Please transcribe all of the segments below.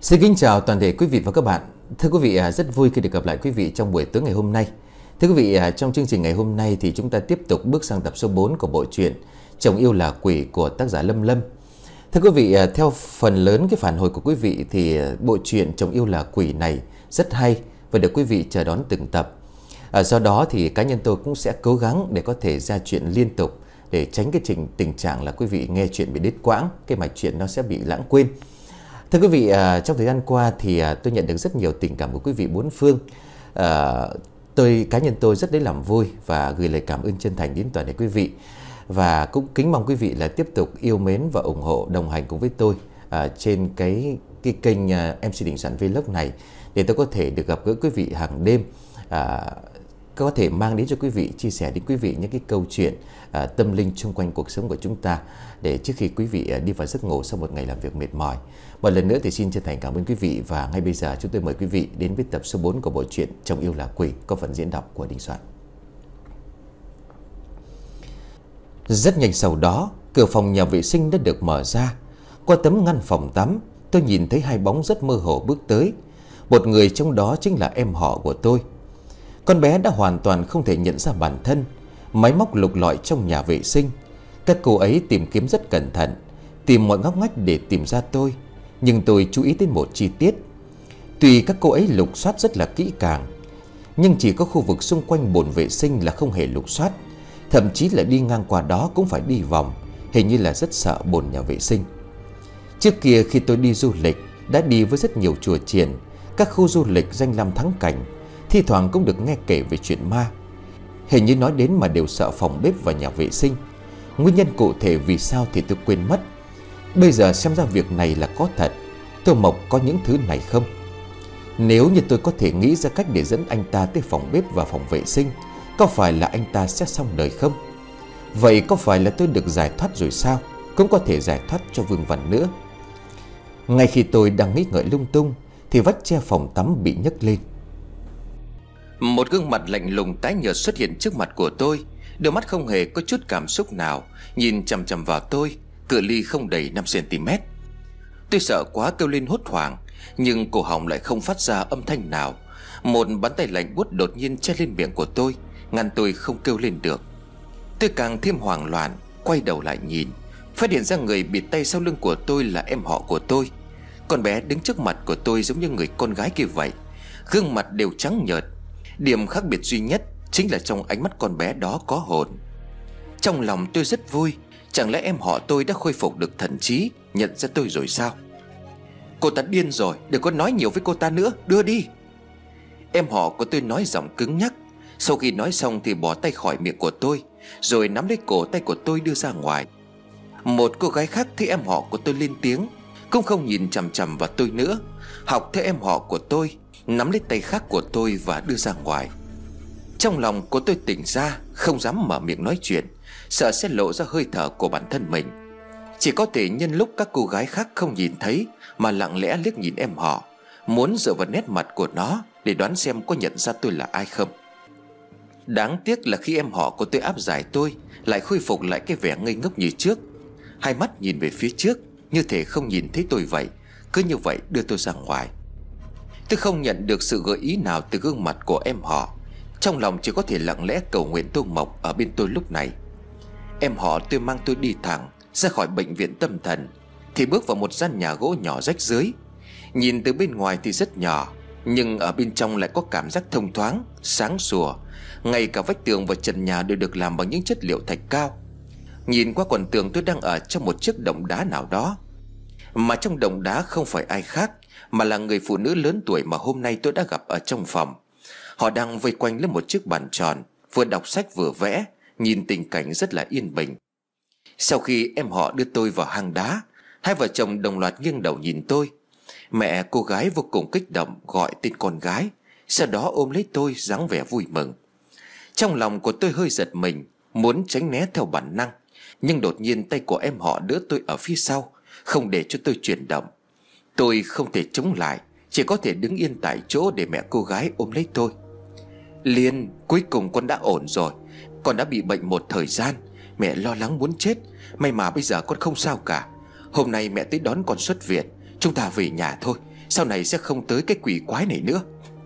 Xin kính chào toàn thể quý vị và các bạn. Thưa quý vị, rất vui khi được gặp lại quý vị trong buổi tối ngày hôm nay. Thưa quý vị, trong chương trình ngày hôm nay thì chúng ta tiếp tục bước sang tập số 4 của bộ truyện Chồng Yêu Là Quỷ của tác giả Lâm Lâm. Thưa quý vị, theo phần lớn cái phản hồi của quý vị thì bộ truyện Chồng Yêu Là Quỷ này rất hay và được quý vị chờ đón từng tập. Do đó thì cá nhân tôi cũng sẽ cố gắng để có thể ra chuyện liên tục để tránh cái tình trạng là quý vị nghe chuyện bị đứt quãng, cái mạch chuyện nó sẽ bị lãng quên. Thưa quý vị, trong thời gian qua thì tôi nhận được rất nhiều tình cảm của quý vị bốn phương. Cá nhân tôi rất lấy làm vui và gửi lời cảm ơn chân thành đến toàn thể quý vị. Và cũng kính mong quý vị là tiếp tục yêu mến và ủng hộ đồng hành cùng với tôi trên cái kênh MC Đình Soạn Vlog này, để tôi có thể được gặp gỡ quý vị hàng đêm, có thể mang đến cho quý vị, chia sẻ đến quý vị những cái câu chuyện tâm linh xung quanh cuộc sống của chúng ta, để trước khi quý vị đi vào giấc ngủ sau một ngày làm việc mệt mỏi. Một lần nữa thì xin chân thành cảm ơn quý vị, và ngay bây giờ chúng tôi mời quý vị đến với tập số 4 của bộ truyện Chồng Yêu Là Quỷ có phần diễn đọc của Đình Soạn. Rất nhanh sau đó, cửa phòng nhà vệ sinh đã được mở ra. Qua tấm ngăn phòng tắm, tôi nhìn thấy hai bóng rất mơ hồ bước tới. Một người trong đó chính là em họ của tôi. Con bé đã hoàn toàn không thể nhận ra bản thân. Máy móc lục lọi trong nhà vệ sinh, các cô ấy tìm kiếm rất cẩn thận, tìm mọi ngóc ngách để tìm ra tôi. Nhưng tôi chú ý đến một chi tiết. Tuy các cô ấy lục soát rất là kỹ càng, nhưng chỉ có khu vực xung quanh bồn vệ sinh là không hề lục soát. Thậm chí là đi ngang qua đó cũng phải đi vòng, hình như là rất sợ bồn nhà vệ sinh. Trước kia khi tôi đi du lịch, đã đi với rất nhiều chùa chiền, các khu du lịch danh lam thắng cảnh, thi thoảng cũng được nghe kể về chuyện ma. Hình như nói đến mà đều sợ phòng bếp và nhà vệ sinh. Nguyên nhân cụ thể vì sao thì tôi quên mất. Bây giờ xem ra việc này là có thật. Tô Mộc có những thứ này không? Nếu như tôi có thể nghĩ ra cách để dẫn anh ta tới phòng bếp và phòng vệ sinh, có phải là anh ta sẽ xong đời không? Vậy có phải là tôi được giải thoát rồi sao? Cũng có thể giải thoát cho Vương Văn nữa. Ngay khi tôi đang nghĩ ngợi lung tung thì vách che phòng tắm bị nhấc lên. Một gương mặt lạnh lùng tái nhợt xuất hiện trước mặt của tôi. Đôi mắt không hề có chút cảm xúc nào, nhìn chằm chằm vào tôi, cự ly không đầy 5 cm. Tôi sợ quá kêu lên hốt hoảng, nhưng cổ họng lại không phát ra âm thanh nào. Một bàn tay lạnh buốt đột nhiên che lên miệng của tôi, ngăn tôi không kêu lên được. Tôi càng thêm hoảng loạn, quay đầu lại nhìn, phát hiện ra người bịt tay sau lưng của tôi là em họ của tôi. Con bé đứng trước mặt của tôi giống như người con gái kia vậy, gương mặt đều trắng nhợt. Điểm khác biệt duy nhất chính là trong ánh mắt con bé đó có hồn. Trong lòng tôi rất vui. Chẳng lẽ em họ tôi đã khôi phục được thần trí, nhận ra tôi rồi sao? Cô ta điên rồi, đừng có nói nhiều với cô ta nữa, đưa đi. Em họ của tôi nói giọng cứng nhắc. Sau khi nói xong thì bỏ tay khỏi miệng của tôi, rồi nắm lấy cổ tay của tôi đưa ra ngoài. Một cô gái khác thấy em họ của tôi lên tiếng, cũng không nhìn chằm chằm vào tôi nữa, học theo em họ của tôi, nắm lấy tay khác của tôi và đưa ra ngoài. Trong lòng của tôi tỉnh ra, không dám mở miệng nói chuyện, sợ sẽ lộ ra hơi thở của bản thân mình. Chỉ có thể nhân lúc các cô gái khác không nhìn thấy mà lặng lẽ liếc nhìn em họ, muốn dựa vào nét mặt của nó để đoán xem có nhận ra tôi là ai không. Đáng tiếc là khi em họ của tôi áp giải tôi, lại khôi phục lại cái vẻ ngây ngốc như trước. Hai mắt nhìn về phía trước, như thể không nhìn thấy tôi vậy, cứ như vậy đưa tôi ra ngoài. Tôi không nhận được sự gợi ý nào từ gương mặt của em họ. Trong lòng chỉ có thể lặng lẽ cầu nguyện Tô Mộc ở bên tôi lúc này. Em họ tôi mang tôi đi thẳng ra khỏi bệnh viện tâm thần, thì bước vào một gian nhà gỗ nhỏ rách rưới. Nhìn từ bên ngoài thì rất nhỏ, nhưng ở bên trong lại có cảm giác thông thoáng, sáng sủa. Ngay cả vách tường và trần nhà đều được làm bằng những chất liệu thạch cao. Nhìn qua còn tưởng tôi đang ở trong một chiếc động đá nào đó. Mà trong động đá không phải ai khác, mà là người phụ nữ lớn tuổi mà hôm nay tôi đã gặp ở trong phòng. Họ đang vây quanh lấy một chiếc bàn tròn, vừa đọc sách vừa vẽ, nhìn tình cảnh rất là yên bình. Sau khi em họ đưa tôi vào hang đá, hai vợ chồng đồng loạt nghiêng đầu nhìn tôi. Mẹ cô gái vô cùng kích động gọi tên con gái, sau đó ôm lấy tôi dáng vẻ vui mừng. Trong lòng của tôi hơi giật mình, muốn tránh né theo bản năng, nhưng đột nhiên tay của em họ đỡ tôi ở phía sau, không để cho tôi chuyển động. Tôi không thể chống lại, chỉ có thể đứng yên tại chỗ để mẹ cô gái ôm lấy tôi. Liên, cuối cùng con đã ổn rồi. Con đã bị bệnh một thời gian, mẹ lo lắng muốn chết. May mà bây giờ con không sao cả. Hôm nay mẹ tới đón con xuất viện, chúng ta về nhà thôi. sau này sẽ không tới cái quỷ quái này nữa.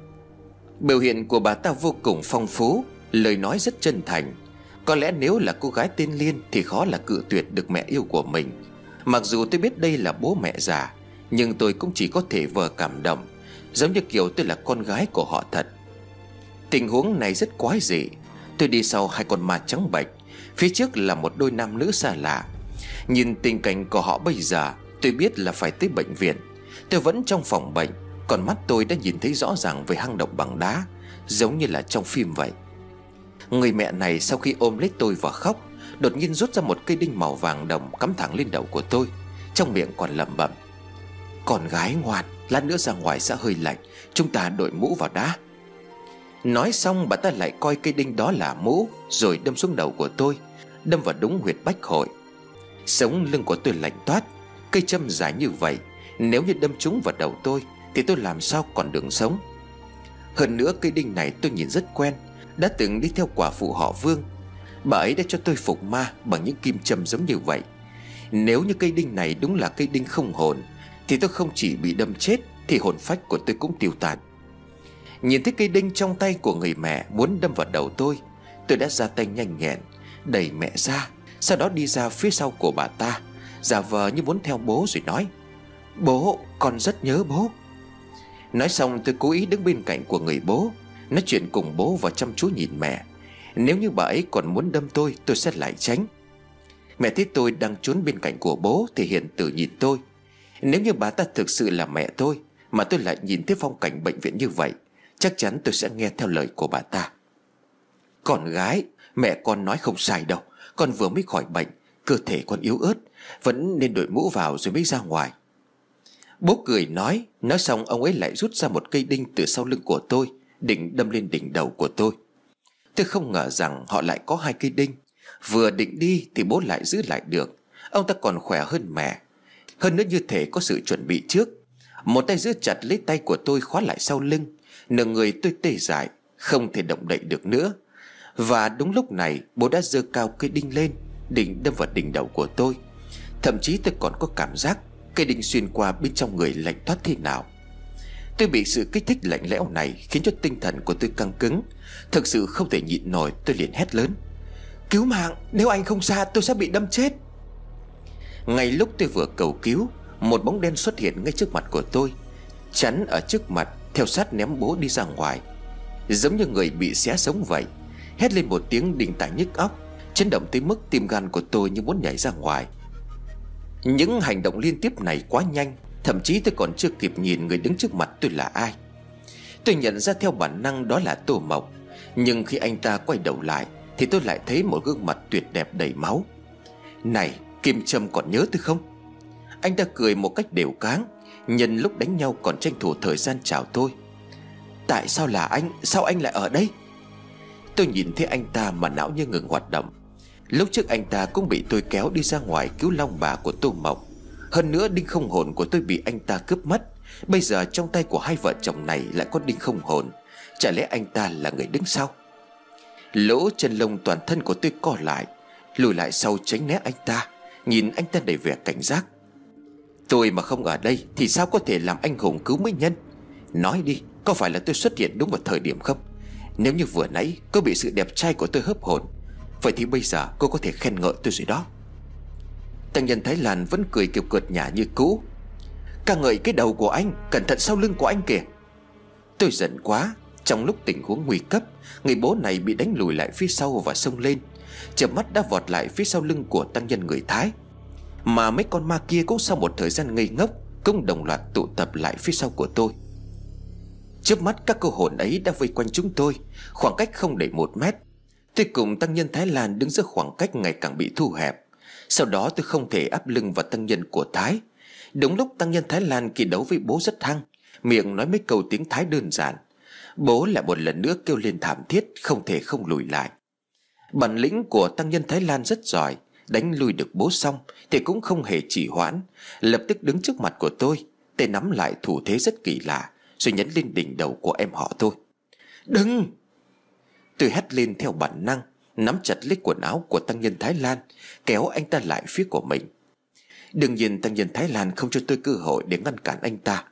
Biểu hiện của bà ta vô cùng phong phú, lời nói rất chân thành. Có lẽ nếu là cô gái tên Liên thì khó là cự tuyệt được mẹ yêu của mình. Mặc dù tôi biết đây là bố mẹ già, nhưng tôi cũng chỉ có thể vờ cảm động, giống như kiểu tôi là con gái của họ thật. Tình huống này rất quái dị. Tôi đi sau hai con ma trắng bệch, phía trước là một đôi nam nữ xa lạ. Nhìn tình cảnh của họ bây giờ, tôi biết là phải tới bệnh viện. Tôi vẫn trong phòng bệnh, còn mắt tôi đã nhìn thấy rõ ràng về hang động bằng đá, giống như là trong phim vậy. Người mẹ này sau khi ôm lấy tôi và khóc, đột nhiên rút ra một cây đinh màu vàng đồng cắm thẳng lên đầu của tôi, trong miệng còn lẩm bẩm: "Con gái ngoan, lát nữa ra ngoài sẽ hơi lạnh, chúng ta đội mũ vào đã." Nói xong bà ta lại coi cây đinh đó là mũ, rồi đâm xuống đầu của tôi, đâm vào đúng huyệt bách hội. Sống lưng của tôi lạnh toát. Cây châm dài như vậy, nếu như đâm trúng vào đầu tôi thì tôi làm sao còn đường sống. Hơn nữa cây đinh này tôi nhìn rất quen, đã từng đi theo quả phụ họ Vương. Bà ấy đã cho tôi phục ma bằng những kim châm giống như vậy. Nếu như cây đinh này đúng là cây đinh không hồn thì tôi không chỉ bị đâm chết, thì hồn phách của tôi cũng tiêu tan. Nhìn thấy cây đinh trong tay của người mẹ muốn đâm vào đầu tôi đã ra tay nhanh nhẹn đẩy mẹ ra, sau đó đi ra phía sau của bà ta, giả vờ như muốn theo bố rồi nói: "Bố, con rất nhớ bố." Nói xong tôi cố ý đứng bên cạnh của người bố, nói chuyện cùng bố và chăm chú nhìn mẹ. Nếu như bà ấy còn muốn đâm tôi sẽ lại tránh. Mẹ thấy tôi đang trốn bên cạnh của bố thì hiền từ nhìn tôi. Nếu như bà ta thực sự là mẹ tôi mà tôi lại nhìn thấy phong cảnh bệnh viện như vậy, chắc chắn tôi sẽ nghe theo lời của bà ta. "Con gái, mẹ con nói không sai đâu. Con vừa mới khỏi bệnh, cơ thể con yếu ớt, vẫn nên đội mũ vào rồi mới ra ngoài." Bố cười nói xong ông ấy lại rút ra một cây đinh từ sau lưng của tôi, định đâm lên đỉnh đầu của tôi. Tôi không ngờ rằng họ lại có hai cây đinh. Vừa định đi thì bố lại giữ lại được. Ông ta còn khỏe hơn mẹ, hơn nữa như thể có sự chuẩn bị trước. Một tay giữ chặt lấy tay của tôi khóa lại sau lưng, nửa người tôi tê dại, không thể động đậy được nữa. Và đúng lúc này bố đã giơ cao cây đinh lên, định đâm vào đỉnh đầu của tôi. Thậm chí tôi còn có cảm giác cây đinh xuyên qua bên trong người lạnh toát thế nào. Tôi bị sự kích thích lạnh lẽo này khiến cho tinh thần của tôi căng cứng. Thực sự không thể nhịn nổi, tôi liền hét lớn: "Cứu mạng, nếu anh không ra tôi sẽ bị đâm chết." Ngay lúc tôi vừa cầu cứu, một bóng đen xuất hiện ngay trước mặt của tôi, chắn ở trước mặt, theo sát ném bố đi ra ngoài, giống như người bị xé sống vậy. Hét lên một tiếng đinh tai nhức óc, chấn động tới mức tim gan của tôi như muốn nhảy ra ngoài. Những hành động liên tiếp này quá nhanh, thậm chí tôi còn chưa kịp nhìn người đứng trước mặt tôi là ai. Tôi nhận ra theo bản năng đó là Tô Mộc, nhưng khi anh ta quay đầu lại thì tôi lại thấy một gương mặt tuyệt đẹp đầy máu. "Này, Kim Trâm còn nhớ tôi không?" Anh ta cười một cách đều cáng, nhân lúc đánh nhau còn tranh thủ thời gian chào tôi. "Tại sao là anh? Sao anh lại ở đây?" Tôi nhìn thấy anh ta mà não như ngừng hoạt động. Lúc trước anh ta cũng bị tôi kéo đi ra ngoài cứu long bà của Tô Mộc. Hơn nữa đinh không hồn của tôi bị anh ta cướp mất. Bây giờ trong tay của hai vợ chồng này lại có đinh không hồn. Chả lẽ anh ta là người đứng sau? Lỗ chân lông toàn thân của tôi co lại, lùi lại sau tránh né anh ta, nhìn anh ta đầy vẻ cảnh giác. "Tôi mà không ở đây thì sao có thể làm anh hùng cứu mỹ nhân? Nói đi, có phải là tôi xuất hiện đúng vào thời điểm không? Nếu như vừa nãy cô bị sự đẹp trai của tôi hấp hồn, vậy thì bây giờ cô có thể khen ngợi tôi rồi đó." Tăng nhân Thái Lan vẫn cười kiểu cợt nhả như cũ: "Ca ngợi cái đầu của anh, cẩn thận sau lưng của anh kìa." Tôi giận quá. Trong lúc tình huống nguy cấp, người bố này bị đánh lùi lại phía sau và xông lên, chợp mắt đã vọt lại phía sau lưng của tăng nhân người Thái. Mà mấy con ma kia cũng sau một thời gian ngây ngốc cũng đồng loạt tụ tập lại phía sau của tôi. Chớp mắt các cô hồn ấy đã vây quanh chúng tôi, khoảng cách không đầy 1 mét. Tôi cùng tăng nhân Thái Lan đứng giữa khoảng cách ngày càng bị thu hẹp. Sau đó tôi không thể áp lưng vào tăng nhân của Thái. Đúng lúc tăng nhân Thái Lan kỳ đấu với bố rất hăng, miệng nói mấy câu tiếng Thái đơn giản, bố lại một lần nữa kêu lên thảm thiết, không thể không lùi lại. Bản lĩnh của tăng nhân Thái Lan rất giỏi, đánh lui được bố xong thì cũng không hề trì hoãn, lập tức đứng trước mặt của tôi, tay nắm lại thủ thế rất kỳ lạ, rồi nhấn lên đỉnh đầu của em họ tôi. "Đừng!" Tôi hét lên theo bản năng, nắm chặt lấy quần áo của tăng nhân Thái Lan, kéo anh ta lại phía của mình. Đương nhiên tăng nhân Thái Lan không cho tôi cơ hội để ngăn cản anh ta.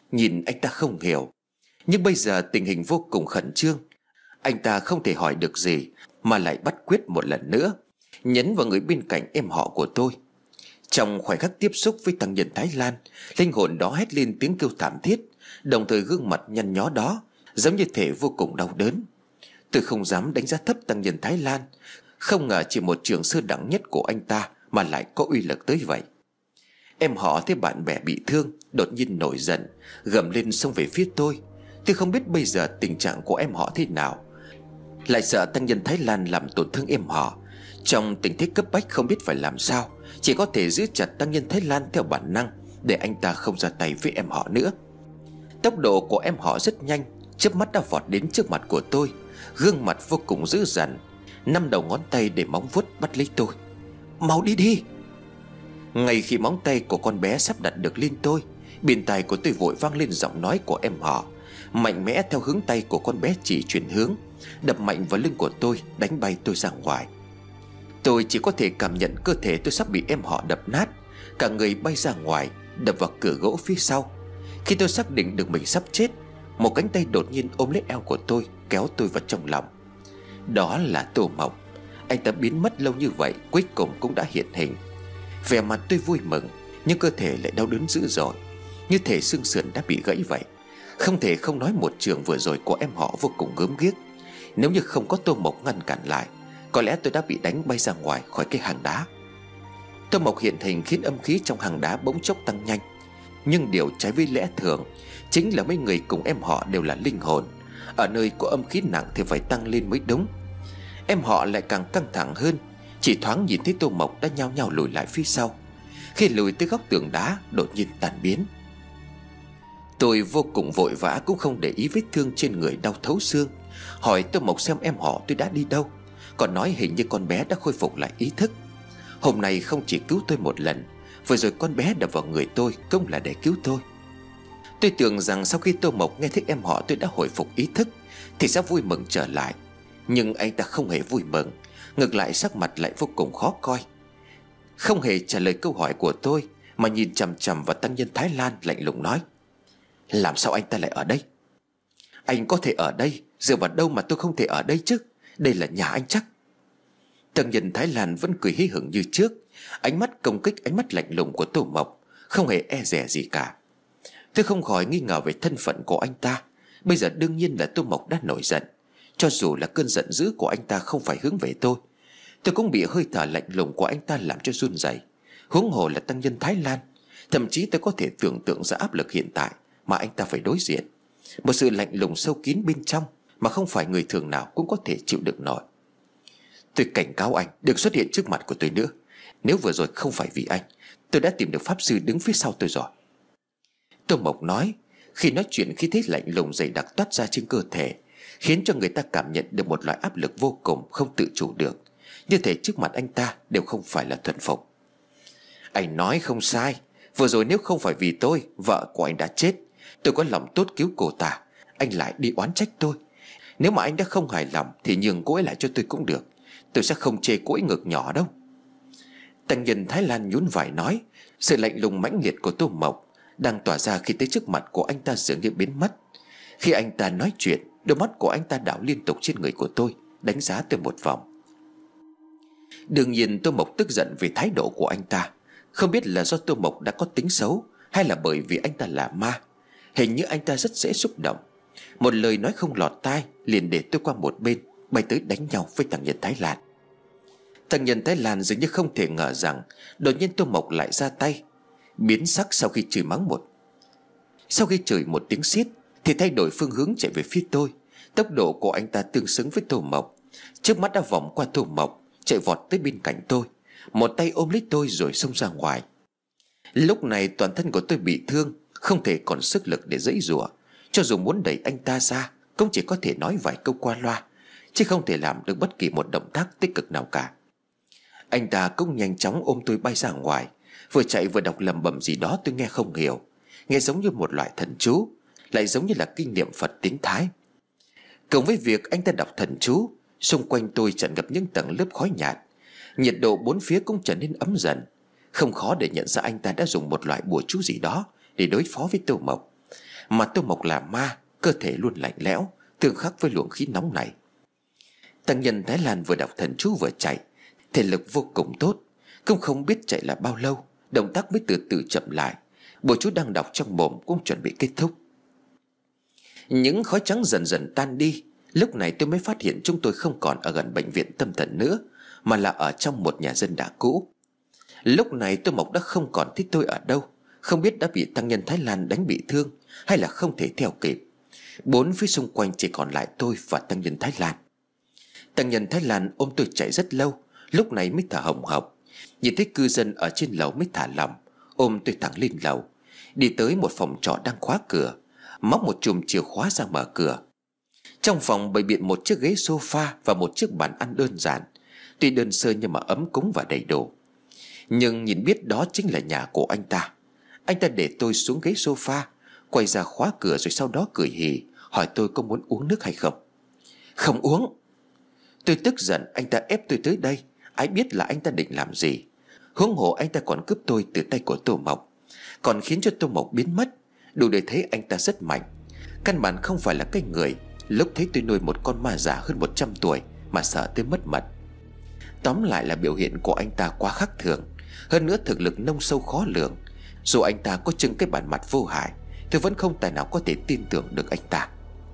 nhìn anh ta không hiểu. Nhưng bây giờ tình hình vô cùng khẩn trương. Anh ta không thể hỏi được gì mà lại bắt quyết một lần nữa, nhấn vào người bên cạnh em họ của tôi. Trong khoảnh khắc tiếp xúc với tăng nhân Thái Lan, linh hồn đó hét lên tiếng kêu thảm thiết, đồng thời gương mặt nhăn nhó đó giống như thể vô cùng đau đớn. Tôi không dám đánh giá thấp tăng nhân Thái Lan. Không ngờ chỉ một trường sơ đẳng nhất của anh ta mà lại có uy lực tới vậy. Em họ thấy bạn bè bị thương, đột nhiên nổi giận, gầm lên xông về phía tôi. Tôi không biết bây giờ tình trạng của em họ thế nào, lại sợ tăng nhân Thái Lan làm tổn thương em họ. Trong tình thế cấp bách không biết phải làm sao, chỉ có thể giữ chặt tăng nhân Thái Lan theo bản năng, để anh ta không ra tay với em họ nữa. Tốc độ của em họ rất nhanh, chớp mắt đã vọt đến trước mặt của tôi, gương mặt vô cùng dữ dằn, 5 đầu ngón tay để móng vuốt bắt lấy tôi. Mau đi đi! Ngay khi móng tay của con bé sắp đặt được lên tôi, bên tai của tôi vội vang lên giọng nói của em họ, mạnh mẽ theo hướng tay của con bé chỉ chuyển hướng, đập mạnh vào lưng của tôi, đánh bay tôi ra ngoài. Tôi chỉ có thể cảm nhận cơ thể tôi sắp bị em họ đập nát, cả người bay ra ngoài, đập vào cửa gỗ phía sau. Khi tôi xác định được mình sắp chết, một cánh tay đột nhiên ôm lấy eo của tôi, kéo tôi vào trong lòng. Đó là Tô Mộc. Anh ta biến mất lâu như vậy, cuối cùng cũng đã hiện hình. Vẻ mặt tôi vui mừng, nhưng cơ thể lại đau đớn dữ dội, như thể xương sườn đã bị gãy vậy. Không thể không nói một trường vừa rồi của em họ vô cùng gớm ghiếc. Nếu như không có Tô Mộc ngăn cản lại, có lẽ tôi đã bị đánh bay ra ngoài khỏi cái hang đá. Tô Mộc hiện hình khiến âm khí trong hang đá bỗng chốc tăng nhanh. Nhưng điều trái với lẽ thường chính là mấy người cùng em họ đều là linh hồn, ở nơi có âm khí nặng thì phải tăng lên mới đúng. Em họ lại càng căng thẳng hơn, chỉ thoáng nhìn thấy Tô Mộc đã nhao nhao lùi lại phía sau. Khi lùi tới góc tường đá, đột nhiên tan biến. Tôi vô cùng vội vã, cũng không để ý vết thương trên người đau thấu xương, hỏi Tô Mộc xem em họ tôi đã đi đâu. Còn nói hình như con bé đã khôi phục lại ý thức. Hôm nay không chỉ cứu tôi một lần, vừa rồi con bé đập vào người tôi cũng là để cứu tôi. Tôi tưởng rằng sau khi Tô Mộc nghe thấy em họ tôi đã hồi phục ý thức thì sẽ vui mừng trở lại. Nhưng anh ta không hề vui mừng, ngược lại sắc mặt lại vô cùng khó coi. Không hề trả lời câu hỏi của tôi, mà nhìn chằm chằm vào tăng nhân Thái Lan, lạnh lùng nói: Làm sao anh ta lại ở đây? Anh có thể ở đây, dựa vào đâu mà tôi không thể ở đây chứ? Đây là nhà anh chắc. Tăng nhân Thái Lan vẫn cười hí hửng như trước, ánh mắt công kích, ánh mắt lạnh lùng của Tô Mộc, không hề e dè gì cả. Tôi không khỏi nghi ngờ về thân phận của anh ta. Bây giờ đương nhiên là Tô Mộc đã nổi giận. Cho dù là cơn giận dữ của anh ta không phải hướng về tôi cũng bị hơi thở lạnh lùng của anh ta làm cho run rẩy. Huống hồ là tăng nhân Thái Lan. Thậm chí tôi có thể tưởng tượng ra áp lực hiện tại mà anh ta phải đối diện, một sự lạnh lùng sâu kín bên trong mà không phải người thường nào cũng có thể chịu đựng nổi. Tôi cảnh cáo anh đừng xuất hiện trước mặt của tôi nữa. Nếu vừa rồi không phải vì anh, tôi đã tìm được pháp sư đứng phía sau tôi rồi. Tô Mộc nói. Khi nói chuyện, khí thế lạnh lùng dày đặc toát ra trên cơ thể, khiến cho người ta cảm nhận được một loại áp lực vô cùng không tự chủ được, như thể trước mặt anh ta đều không phải là thuần phục. Anh nói không sai. Vừa rồi nếu không phải vì tôi, vợ của anh đã chết, tôi có lòng tốt cứu cô ta, anh lại đi oán trách tôi. Nếu mà anh đã không hài lòng thì nhường cô ấy lại cho tôi cũng được. Tôi sẽ không chê cô ấy ngực nhỏ đâu. Tăng nhân Thái Lan nhún vai nói. Sự lạnh lùng mãnh liệt của Tô Mộc đang tỏa ra khi tới trước mặt của anh ta dường như biến mất. Khi anh ta nói chuyện, đôi mắt của anh ta đảo liên tục trên người của tôi, đánh giá tôi một vòng. Đương nhiên Tô Mộc tức giận vì thái độ của anh ta. Không biết là do Tô Mộc đã có tính xấu, hay là bởi vì anh ta là ma. Hình như anh ta rất dễ xúc động. Một lời nói không lọt tai liền để tôi qua một bên, bay tới đánh nhau với tăng nhân Thái Lan. Tăng nhân Thái Lan dường như không thể ngờ rằng đột nhiên Tô Mộc lại ra tay. Biến sắc sau khi chửi một tiếng xiết thì thay đổi phương hướng chạy về phía tôi. Tốc độ của anh ta tương xứng với Tô Mộc. Trước mắt đã vòng qua Tô Mộc, chạy vọt tới bên cạnh tôi, một tay ôm lấy tôi rồi xông ra ngoài. Lúc này toàn thân của tôi bị thương, không thể còn sức lực để giãy giụa. Cho dù muốn đẩy anh ta ra cũng chỉ có thể nói vài câu qua loa, chứ không thể làm được bất kỳ một động tác tích cực nào cả. Anh ta cũng nhanh chóng ôm tôi bay ra ngoài, vừa chạy vừa đọc lẩm bẩm gì đó tôi nghe không hiểu, nghe giống như một loại thần chú, lại giống như là kinh niệm Phật tiếng Thái. Cộng với việc anh ta đọc thần chú, xung quanh tôi tràn ngập những tầng lớp khói nhạt, nhiệt độ bốn phía cũng trở nên ấm dần. Không khó để nhận ra anh ta đã dùng một loại bùa chú gì đó để đối phó với Tô Mộc. Mà Tô Mộc là ma, cơ thể luôn lạnh lẽo, tương khắc với luồng khí nóng này. Tăng nhân Thái Lan vừa đọc thần chú vừa chạy, thể lực vô cùng tốt. Cũng không biết chạy là bao lâu, động tác mới từ từ chậm lại. Bộ chú đang đọc trong mồm cũng chuẩn bị kết thúc. Những khói trắng dần dần tan đi. Lúc này tôi mới phát hiện chúng tôi không còn ở gần bệnh viện tâm thần nữa, mà là ở trong một nhà dân đã cũ. Lúc này Tô Mộc đã không còn thích tôi ở đâu. Không biết đã bị tăng nhân Thái Lan đánh bị thương, hay là không thể theo kịp. Bốn phía xung quanh chỉ còn lại tôi và tăng nhân Thái Lan. Tăng nhân Thái Lan ôm tôi chạy rất lâu, lúc này mới thở hồng hộc. Nhìn thấy cư dân ở trên lầu mới thả lỏng, ôm tôi thẳng lên lầu. Đi tới một phòng trọ đang khóa cửa, móc một chùm chìa khóa ra mở cửa. Trong phòng bày biện một chiếc ghế sofa và một chiếc bàn ăn đơn giản, tuy đơn sơ nhưng mà ấm cúng và đầy đủ. Nhưng nhìn biết đó chính là nhà của anh ta. Anh ta để tôi xuống ghế sofa, quay ra khóa cửa rồi sau đó cười hì, hỏi tôi có muốn uống nước hay không. Không uống. Tôi tức giận, anh ta ép tôi tới đây, ai biết là anh ta định làm gì. Huống hồ anh ta còn cướp tôi từ tay của Tô Mộc, còn khiến cho Tô Mộc biến mất. Đủ để thấy anh ta rất mạnh. Căn bản không phải là cái người lúc thấy tôi nuôi một con ma già hơn 100 tuổi mà sợ tới mất mật. Tóm lại là biểu hiện của anh ta quá khác thường. Hơn nữa thực lực nông sâu khó lường. Dù anh ta có trưng cái bản mặt vô hại, tôi vẫn không tài nào có thể tin tưởng được anh ta.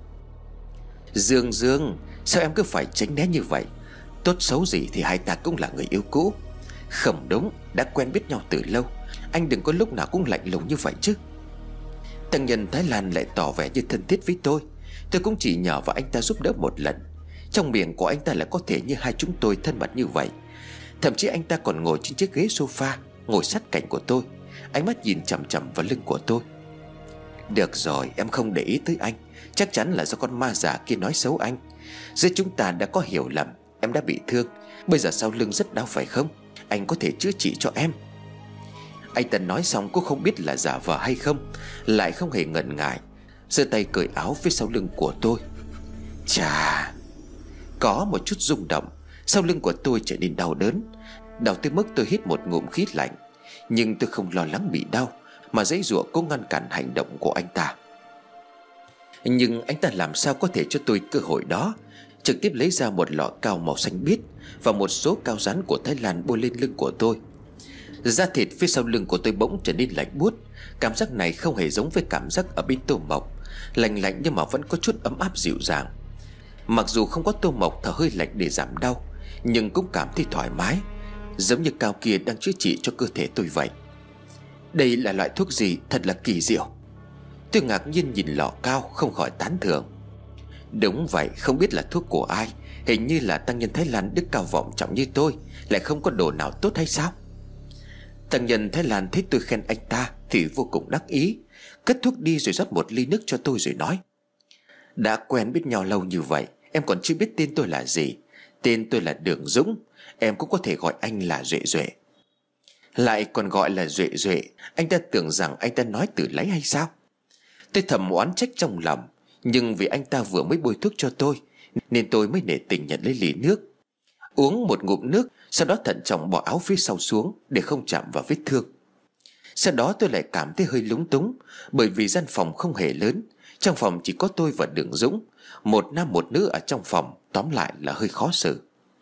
Dương Dương, sao em cứ phải tránh né như vậy? Tốt xấu gì thì hai ta cũng là người yêu cũ. Không đúng, đã quen biết nhau từ lâu, anh đừng có lúc nào cũng lạnh lùng như vậy chứ. Tăng nhân Thái Lan lại tỏ vẻ như thân thiết với tôi. Tôi cũng chỉ nhờ vào anh ta giúp đỡ một lần. Trong miệng của anh ta là có thể như hai chúng tôi thân mật như vậy. Thậm chí anh ta còn ngồi trên chiếc ghế sofa, ngồi sát cạnh của tôi, ánh mắt nhìn chằm chằm vào lưng của tôi. Được rồi, em không để ý tới anh. Chắc chắn là do con ma già kia nói xấu anh. Giữa chúng ta đã có hiểu lầm. Em đã bị thương, bây giờ sau lưng rất đau phải không? Anh có thể chữa trị cho em. Anh ta nói xong cũng không biết là giả vờ hay không, lại không hề ngần ngại, giơ tay cởi áo phía sau lưng của tôi. Chà, có một chút rung động. Sau lưng của tôi trở nên đau đớn, đau tới mức tôi hít một ngụm khí lạnh. Nhưng tôi không lo lắng bị đau, mà giãy giụa cố ngăn cản hành động của anh ta. Nhưng anh ta làm sao có thể cho tôi cơ hội đó. Trực tiếp lấy ra một lọ cao màu xanh biếc và một số cao rán của Thái Lan bôi lên lưng của tôi. Da thịt phía sau lưng của tôi bỗng trở nên lạnh buốt. Cảm giác này không hề giống với cảm giác ở bên Tô Mộc, lạnh lạnh nhưng mà vẫn có chút ấm áp dịu dàng. Mặc dù không có Tô Mộc thở hơi lạnh để giảm đau, nhưng cũng cảm thấy thoải mái, giống như cao kia đang chữa trị cho cơ thể tôi vậy. Đây là loại thuốc gì thật là kỳ diệu. Tôi ngạc nhiên nhìn lọ cao không khỏi tán thưởng. Đúng vậy, không biết là thuốc của ai. Hình như là tăng nhân Thái Lan đức cao vọng trọng như tôi lại không có đồ nào tốt hay sao? Tăng nhân Thái Lan thấy tôi khen anh ta thì vô cùng đắc ý, cất thuốc đi rồi rót một ly nước cho tôi rồi nói: Đã quen biết nhau lâu như vậy, em còn chưa biết tên tôi là gì. Tên tôi là Đường Dũng, em cũng có thể gọi anh là Duệ Duệ. Lại còn gọi là Duệ Duệ, anh ta tưởng rằng anh ta nói từ lấy hay sao? Tôi thầm oán trách trong lòng, nhưng vì anh ta vừa mới bôi thuốc cho tôi nên tôi mới nể tình nhận lấy ly nước. Uống một ngụm nước, sau đó thận trọng bỏ áo phía sau xuống để không chạm vào vết thương. Sau đó tôi lại cảm thấy hơi lúng túng, bởi vì gian phòng không hề lớn. Trong phòng chỉ có tôi và Đường Dũng, một nam một nữ ở trong phòng, tóm lại là hơi khó xử.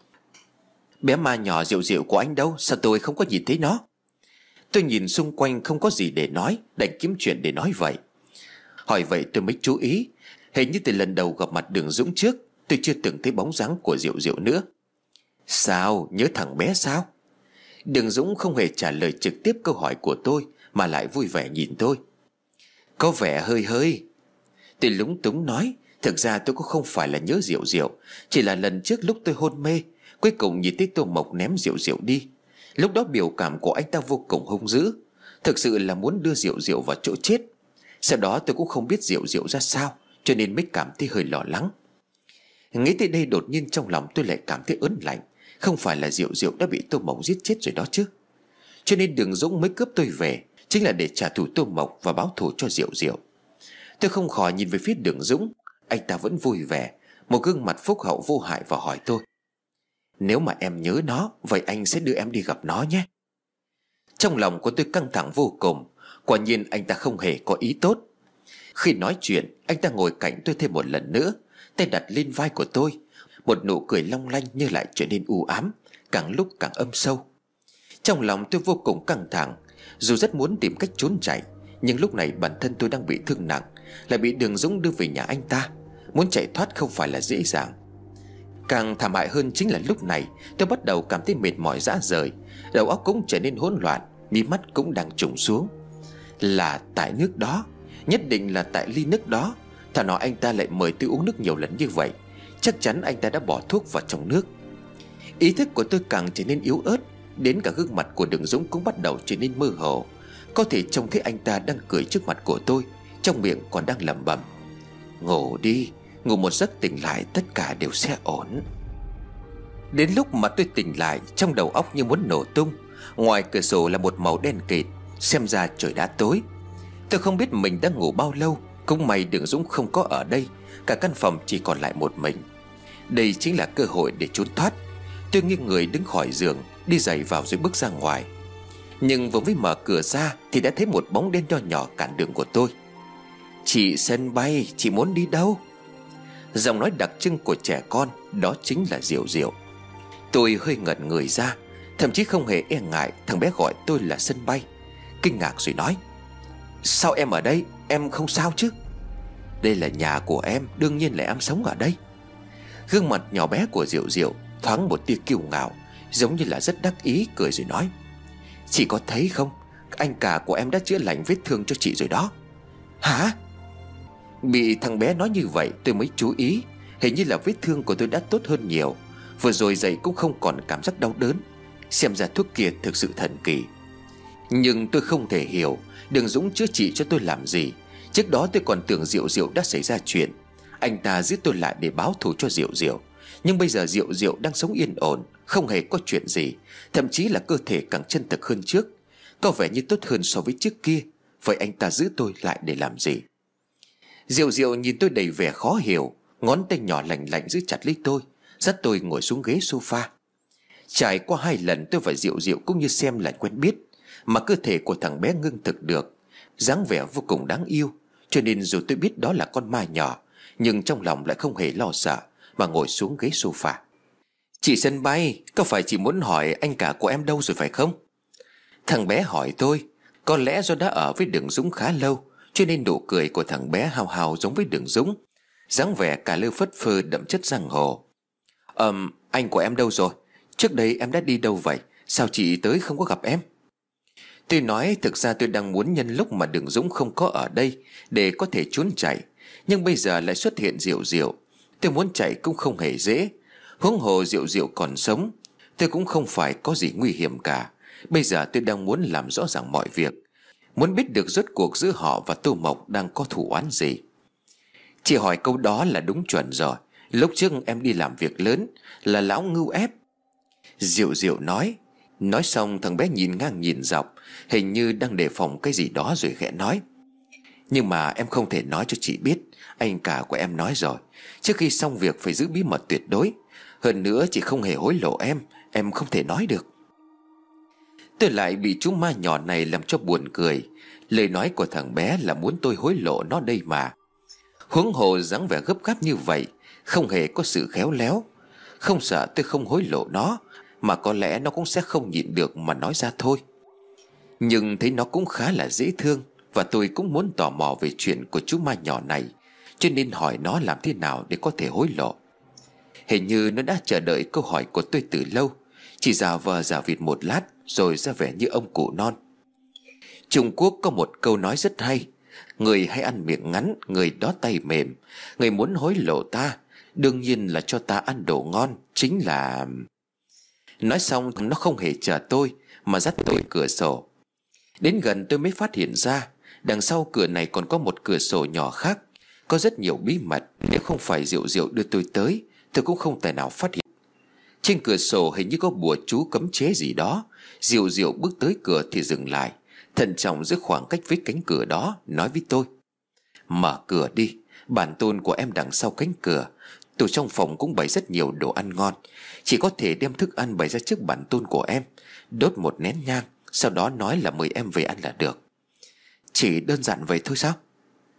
Bé ma nhỏ Diệu Diệu của anh đâu? Sao tôi không có nhìn thấy nó? Tôi nhìn xung quanh không có gì để nói, đành kiếm chuyện để nói vậy. Hỏi vậy tôi mới chú ý, hình như từ lần đầu gặp mặt Đường Dũng trước, tôi chưa từng thấy bóng dáng của Diệu Diệu nữa. Sao? Nhớ thằng bé sao? Đường Dũng không hề trả lời trực tiếp câu hỏi của tôi, mà lại vui vẻ nhìn tôi. Có vẻ hơi hơi. Tôi lúng túng nói, thực ra tôi cũng không phải là nhớ Diệu Diệu, chỉ là lần trước lúc tôi hôn mê, cuối cùng nhìn thấy Tô Mộc ném Diệu Diệu đi. Lúc đó biểu cảm của anh ta vô cùng hung dữ, thực sự là muốn đưa Diệu Diệu vào chỗ chết. Sau đó tôi cũng không biết Diệu Diệu ra sao, cho nên mới cảm thấy hơi lo lắng. Nghĩ tới đây đột nhiên trong lòng tôi lại cảm thấy ớn lạnh. Không phải là Diệu Diệu đã bị Tô Mộc giết chết rồi đó chứ? Cho nên Đường Dũng mới cướp tôi về, chính là để trả thù Tô Mộc và báo thù cho Diệu Diệu. Tôi không khỏi nhìn về phía Đường Dũng. Anh ta vẫn vui vẻ, một gương mặt phúc hậu vô hại, và hỏi tôi: Nếu mà em nhớ nó, vậy anh sẽ đưa em đi gặp nó nhé. Trong lòng của tôi căng thẳng vô cùng. Quả nhiên anh ta không hề có ý tốt. Khi nói chuyện, anh ta ngồi cạnh tôi thêm một lần nữa, tay đặt lên vai của tôi. Một nụ cười long lanh như lại trở nên u ám, càng lúc càng âm sâu. Trong lòng tôi vô cùng căng thẳng. Dù rất muốn tìm cách trốn chạy, nhưng lúc này bản thân tôi đang bị thương nặng, lại bị Đường Dũng đưa về nhà anh ta. Muốn chạy thoát không phải là dễ dàng. Càng thảm hại hơn chính là lúc này tôi bắt đầu cảm thấy mệt mỏi rã rời. Đầu óc cũng trở nên hỗn loạn, mí mắt cũng đang trùng xuống. Là tại nước đó, nhất định là tại ly nước đó. Thà nào anh ta lại mời tôi uống nước nhiều lần như vậy, chắc chắn anh ta đã bỏ thuốc vào trong nước. Ý thức của tôi càng trở nên yếu ớt, đến cả gương mặt của Đường Dũng cũng bắt đầu trở nên mơ hồ. Có thể trông thấy anh ta đang cười trước mặt của tôi, trong miệng còn đang lẩm bẩm: ngủ đi, ngủ một giấc tỉnh lại tất cả đều sẽ ổn. Đến lúc mà tôi tỉnh lại, trong đầu óc như muốn nổ tung. Ngoài cửa sổ là một màu đen kịt, xem ra trời đã tối. Tôi không biết mình đã ngủ bao lâu. Cũng may Đường Dũng không có ở đây, cả căn phòng chỉ còn lại một mình. Đây chính là cơ hội để trốn thoát. Tôi nghiêng người đứng khỏi giường, đi giày vào rồi bước ra ngoài. Nhưng vừa mới mở cửa ra thì đã thấy một bóng đen nho nhỏ cản đường của tôi. Chị Sân Bay, chị muốn đi đâu? Giọng nói đặc trưng của trẻ con, đó chính là Diệu Diệu. Tôi hơi ngẩn người ra, thậm chí không hề e ngại thằng bé gọi tôi là Sân Bay. Kinh ngạc rồi nói: sao em ở đây, em không sao chứ? Đây là nhà của em, đương nhiên là em sống ở đây. Gương mặt nhỏ bé của Diệu Diệu thoáng một tia kiêu ngạo, giống như là rất đắc ý, cười rồi nói: chị có thấy không, anh cả của em đã chữa lành vết thương cho chị rồi đó. Hả? Bị thằng bé nói như vậy tôi mới chú ý, hình như là vết thương của tôi đã tốt hơn nhiều. Vừa rồi dậy cũng không còn cảm giác đau đớn. Xem ra thuốc kia thực sự thần kỳ. Nhưng tôi không thể hiểu Đường Dũng chữa trị cho tôi làm gì. Trước đó tôi còn tưởng Diệu Diệu đã xảy ra chuyện, anh ta giết tôi lại để báo thù cho Diệu Diệu. Nhưng bây giờ Diệu Diệu đang sống yên ổn, không hề có chuyện gì, thậm chí là cơ thể càng chân thực hơn trước, có vẻ như tốt hơn so với trước kia. Vậy anh ta giữ tôi lại để làm gì? Diệu Diệu nhìn tôi đầy vẻ khó hiểu, ngón tay nhỏ lành lạnh giữ chặt lấy tôi, dắt tôi ngồi xuống ghế sofa. Trải qua 2 lần tôi và Diệu Diệu cũng như xem là quen biết, mà cơ thể của thằng bé ngưng thực được, dáng vẻ vô cùng đáng yêu. Cho nên dù tôi biết đó là con ma nhỏ, nhưng trong lòng lại không hề lo sợ, mà ngồi xuống ghế sofa. Chị Sân Bay, có phải chị muốn hỏi anh cả của em đâu rồi phải không? Thằng bé hỏi tôi. Có lẽ do đã ở với Đường Dũng khá lâu, cho nên nụ cười của thằng bé hào hào giống với Đường Dũng, dáng vẻ cả lơ phất phơ đậm chất giang hồ. Anh của em đâu rồi? Trước đây em đã đi đâu vậy? Sao chị tới không có gặp em? Tôi nói thực ra tôi đang muốn nhân lúc mà Đường Dũng không có ở đây để có thể trốn chạy, nhưng bây giờ lại xuất hiện Diệu Diệu. Tôi muốn chạy cũng không hề dễ. Huống hồ Diệu Diệu còn sống, tôi cũng không phải có gì nguy hiểm cả. Bây giờ tôi đang muốn làm rõ ràng mọi việc, muốn biết được rốt cuộc giữa họ và Tô Mộc đang có thù oán gì. Chị hỏi câu đó là đúng chuẩn rồi. Lúc trước em đi làm việc lớn, là lão ngưu ép. Diệu Diệu nói. Nói xong thằng bé nhìn ngang nhìn dọc, hình như đang đề phòng cái gì đó rồi khẽ nói: nhưng mà em không thể nói cho chị biết. Anh cả của em nói rồi, trước khi xong việc phải giữ bí mật tuyệt đối. Hơn nữa chị không hề hối lộ em không thể nói được. Tôi lại bị chú ma nhỏ này làm cho buồn cười. Lời nói của thằng bé là muốn tôi hối lộ nó đây mà. Huống hồ dáng vẻ gấp gáp như vậy, không hề có sự khéo léo. Không sợ tôi không hối lộ nó, mà có lẽ nó cũng sẽ không nhịn được mà nói ra thôi. Nhưng thấy nó cũng khá là dễ thương, và tôi cũng muốn tò mò về chuyện của chú ma nhỏ này, cho nên hỏi nó làm thế nào để có thể hối lộ. Hình như nó đã chờ đợi câu hỏi của tôi từ lâu, chỉ giả vờ giả vịt một lát rồi ra vẻ như ông cụ non. Trung Quốc có một câu nói rất hay: người hay ăn miệng ngắn, người đó tay mềm. Người muốn hối lộ ta, đương nhiên là cho ta ăn đồ ngon, chính là... Nói xong nó không hề chờ tôi, mà dắt tôi cửa sổ. Đến gần tôi mới phát hiện ra, đằng sau cửa này còn có một cửa sổ nhỏ khác, có rất nhiều bí mật. Nếu không phải Diệu Diệu đưa tôi tới, tôi cũng không thể nào phát hiện. Trên cửa sổ hình như có bùa chú cấm chế gì đó. Diệu Diệu bước tới cửa thì dừng lại, thận trọng giữ khoảng cách với cánh cửa đó, nói với tôi: mở cửa đi, bản tôn của em đằng sau cánh cửa. Tủ trong phòng cũng bày rất nhiều đồ ăn ngon, chỉ có thể đem thức ăn bày ra trước bản tôn của em, đốt một nén nhang, sau đó nói là mời em về ăn là được. Chỉ đơn giản vậy thôi sao?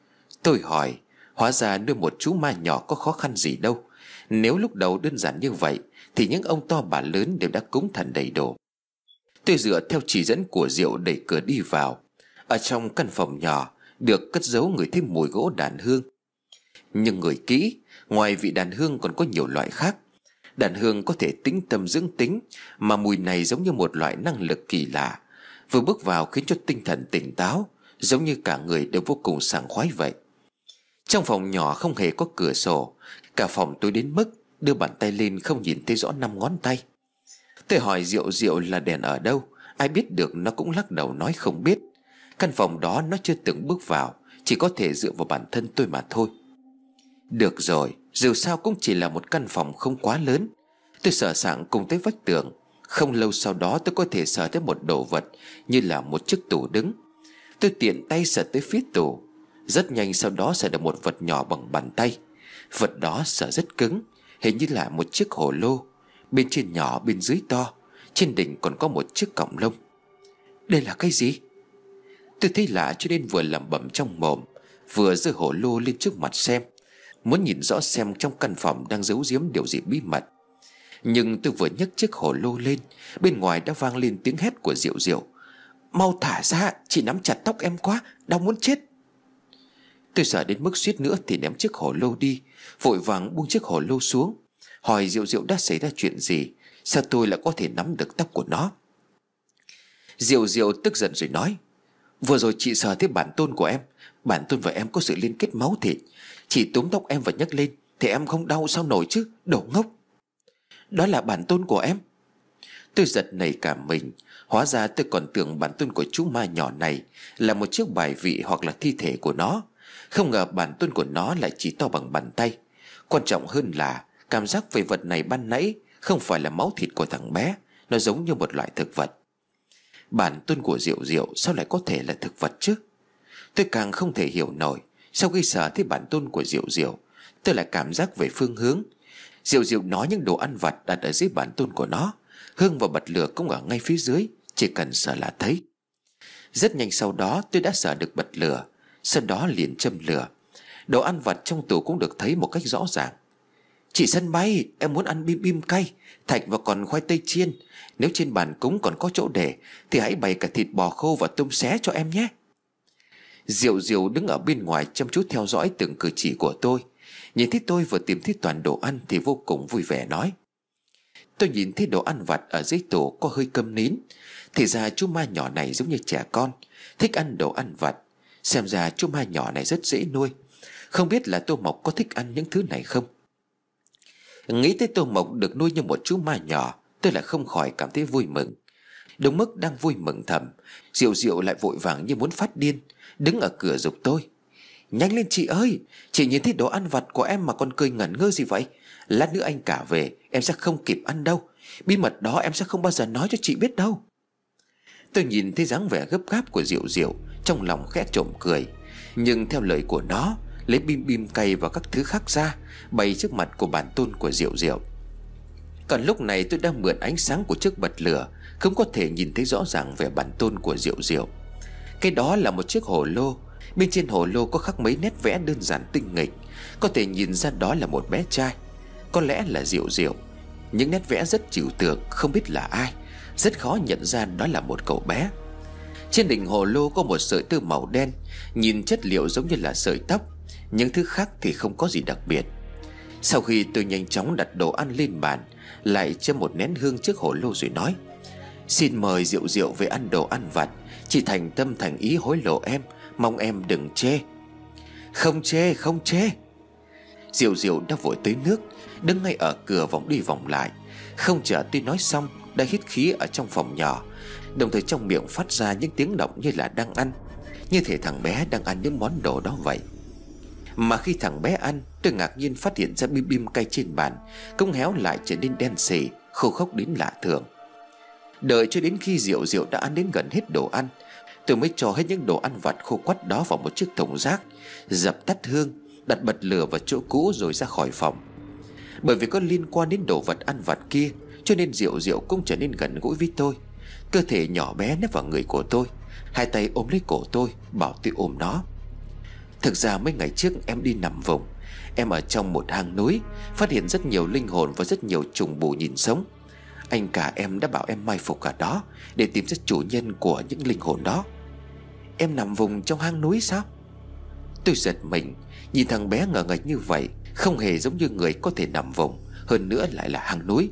Tôi hỏi, hóa ra nuôi một chú ma nhỏ có khó khăn gì đâu. Nếu lúc đầu đơn giản như vậy thì những ông to bà lớn đều đã cúng thần đầy đủ. Tôi dựa theo chỉ dẫn của Diệu đẩy cửa đi vào. Ở trong căn phòng nhỏ được cất giấu người thêm mùi gỗ đàn hương. Nhưng ngửi kỹ, ngoài vị đàn hương còn có nhiều loại khác. Đàn hương có thể tĩnh tâm dưỡng tính, mà mùi này giống như một loại năng lực kỳ lạ, vừa bước vào khiến cho tinh thần tỉnh táo, giống như cả người đều vô cùng sảng khoái vậy. Trong phòng nhỏ không hề có cửa sổ, cả phòng tối đến mức đưa bàn tay lên không nhìn thấy rõ 5 ngón tay. Tôi hỏi Diệu Diệu là đèn ở đâu, ai biết được, nó cũng lắc đầu nói không biết. Căn phòng đó nó chưa từng bước vào, chỉ có thể dựa vào bản thân tôi mà thôi. Được rồi, dù sao cũng chỉ là một căn phòng không quá lớn. Tôi sờ soạng cùng tới vách tường. Không lâu sau đó tôi có thể sờ tới một đồ vật như là một chiếc tủ đứng. Tôi tiện tay sờ tới phía tủ. Rất nhanh sau đó sờ được một vật nhỏ bằng bàn tay. Vật đó sờ rất cứng, hình như là một chiếc hồ lô. Bên trên nhỏ, bên dưới to, trên đỉnh còn có một chiếc cọng lông. Đây là cái gì? Tôi thấy lạ cho nên vừa lẩm bẩm trong mồm, vừa giơ hồ lô lên trước mặt xem, muốn nhìn rõ xem trong căn phòng đang giấu giếm điều gì bí mật. Nhưng tôi vừa nhấc chiếc hồ lô lên, bên ngoài đã vang lên tiếng hét của Diệu Diệu. Mau thả ra, chị nắm chặt tóc em quá, đau muốn chết. Tôi sợ đến mức suýt nữa thì ném chiếc hồ lô đi, vội vàng buông chiếc hồ lô xuống, hỏi Diệu Diệu đã xảy ra chuyện gì, sao tôi lại có thể nắm được tóc của nó. Diệu Diệu tức giận rồi nói, vừa rồi chị sờ thấy bản tôn của em, bản tôn và em có sự liên kết máu thịt. Chị túm tóc em và nhấc lên thì em không đau sao nổi chứ, đồ ngốc. Đó là bản tôn của em? Tôi giật nảy cả mình. Hóa ra tôi còn tưởng bản tôn của chú ma nhỏ này là một chiếc bài vị hoặc là thi thể của nó. Không ngờ bản tôn của nó lại chỉ to bằng bàn tay. Quan trọng hơn là cảm giác về vật này ban nãy không phải là máu thịt của thằng bé, nó giống như một loại thực vật. Bản tôn của Diệu Diệu sao lại có thể là thực vật chứ? Tôi càng không thể hiểu nổi. Sau khi sờ thấy bản tôn của Diệu Diệu, tôi lại cảm giác về phương hướng. Diệu Diệu nói những đồ ăn vặt đặt ở dưới bản tôn của nó, hương và bật lửa cũng ở ngay phía dưới, chỉ cần sờ là thấy. Rất nhanh sau đó tôi đã sờ được bật lửa, sau đó liền châm lửa. Đồ ăn vặt trong tủ cũng được thấy một cách rõ ràng. Chị Sân Bay, em muốn ăn bim bim cay, thạch và còn khoai tây chiên. Nếu trên bàn cúng còn có chỗ để thì hãy bày cả thịt bò khô và tôm xé cho em nhé. Diệu Diệu đứng ở bên ngoài chăm chú theo dõi từng cử chỉ của tôi. Nhìn thấy tôi vừa tìm thấy toàn đồ ăn thì vô cùng vui vẻ nói. Tôi nhìn thấy đồ ăn vặt ở dưới tủ có hơi câm nín. Thì ra chú ma nhỏ này giống như trẻ con, thích ăn đồ ăn vặt. Xem ra chú ma nhỏ này rất dễ nuôi. Không biết là Tô Mộc có thích ăn những thứ này không? Nghĩ tới Tô Mộc được nuôi như một chú ma nhỏ, tôi lại không khỏi cảm thấy vui mừng. Đúng mức đang vui mừng thầm, Diệu Diệu lại vội vàng như muốn phát điên, đứng ở cửa giục tôi. Nhanh lên chị ơi, chị nhìn thấy đồ ăn vặt của em mà còn cười ngẩn ngơ gì vậy? Lát nữa anh cả về em sẽ không kịp ăn đâu. Bí mật đó em sẽ không bao giờ nói cho chị biết đâu. Tôi nhìn thấy dáng vẻ gấp gáp của Diệu Diệu, trong lòng khẽ trộm cười. Nhưng theo lời của nó, lấy bim bim cay và các thứ khác ra, bày trước mặt của bản tôn của Diệu Diệu. Còn lúc này tôi đang mượn ánh sáng của chiếc bật lửa, không có thể nhìn thấy rõ ràng về bản tôn của Diệu Diệu. Cái đó là một chiếc hồ lô. Bên trên hồ lô có khắc mấy nét vẽ đơn giản tinh nghịch, có thể nhìn ra đó là một bé trai. Có lẽ là Diệu Diệu. Những nét vẽ rất trừu tượng, không biết là ai, rất khó nhận ra đó là một cậu bé. Trên đỉnh hồ lô có một sợi tơ màu đen, nhìn chất liệu giống như là sợi tóc. Những thứ khác thì không có gì đặc biệt. Sau khi tôi nhanh chóng đặt đồ ăn lên bàn, lại châm một nén hương trước hồ lô rồi nói. Xin mời Diệu Diệu về ăn đồ ăn vặt. Chị thành tâm thành ý hối lộ em, mong em đừng chê. Không chê, không chê. Diệu Diệu đã vội tới nước, đứng ngay ở cửa vòng đi vòng lại. Không chờ tôi nói xong đã hít khí ở trong phòng nhỏ, đồng thời trong miệng phát ra những tiếng động như là đang ăn, như thể thằng bé đang ăn những món đồ đó vậy. Mà khi thằng bé ăn, tôi ngạc nhiên phát hiện ra bim bim cay trên bàn cũng héo lại trở nên đen xì, khô khốc đến lạ thường. Đợi cho đến khi Diệu Diệu đã ăn đến gần hết đồ ăn, tôi mới cho hết những đồ ăn vặt khô quắt đó vào một chiếc thùng rác, dập tắt hương, đặt bật lửa vào chỗ cũ rồi ra khỏi phòng. Bởi vì có liên quan đến đồ vật ăn vặt kia, cho nên Diệu Diệu cũng trở nên gần gũi với tôi. Cơ thể nhỏ bé nép vào người của tôi, hai tay ôm lấy cổ tôi, bảo tôi ôm nó. Thực ra mấy ngày trước em đi nằm vùng. Em ở trong một hang núi, phát hiện rất nhiều linh hồn và rất nhiều trùng bù nhìn sống. Anh cả em đã bảo em mai phục ở đó để tìm ra chủ nhân của những linh hồn đó. Em nằm vùng trong hang núi sao? Tôi giật mình, nhìn thằng bé ngờ nghệch như vậy, không hề giống như người có thể nằm vùng, hơn nữa lại là hang núi.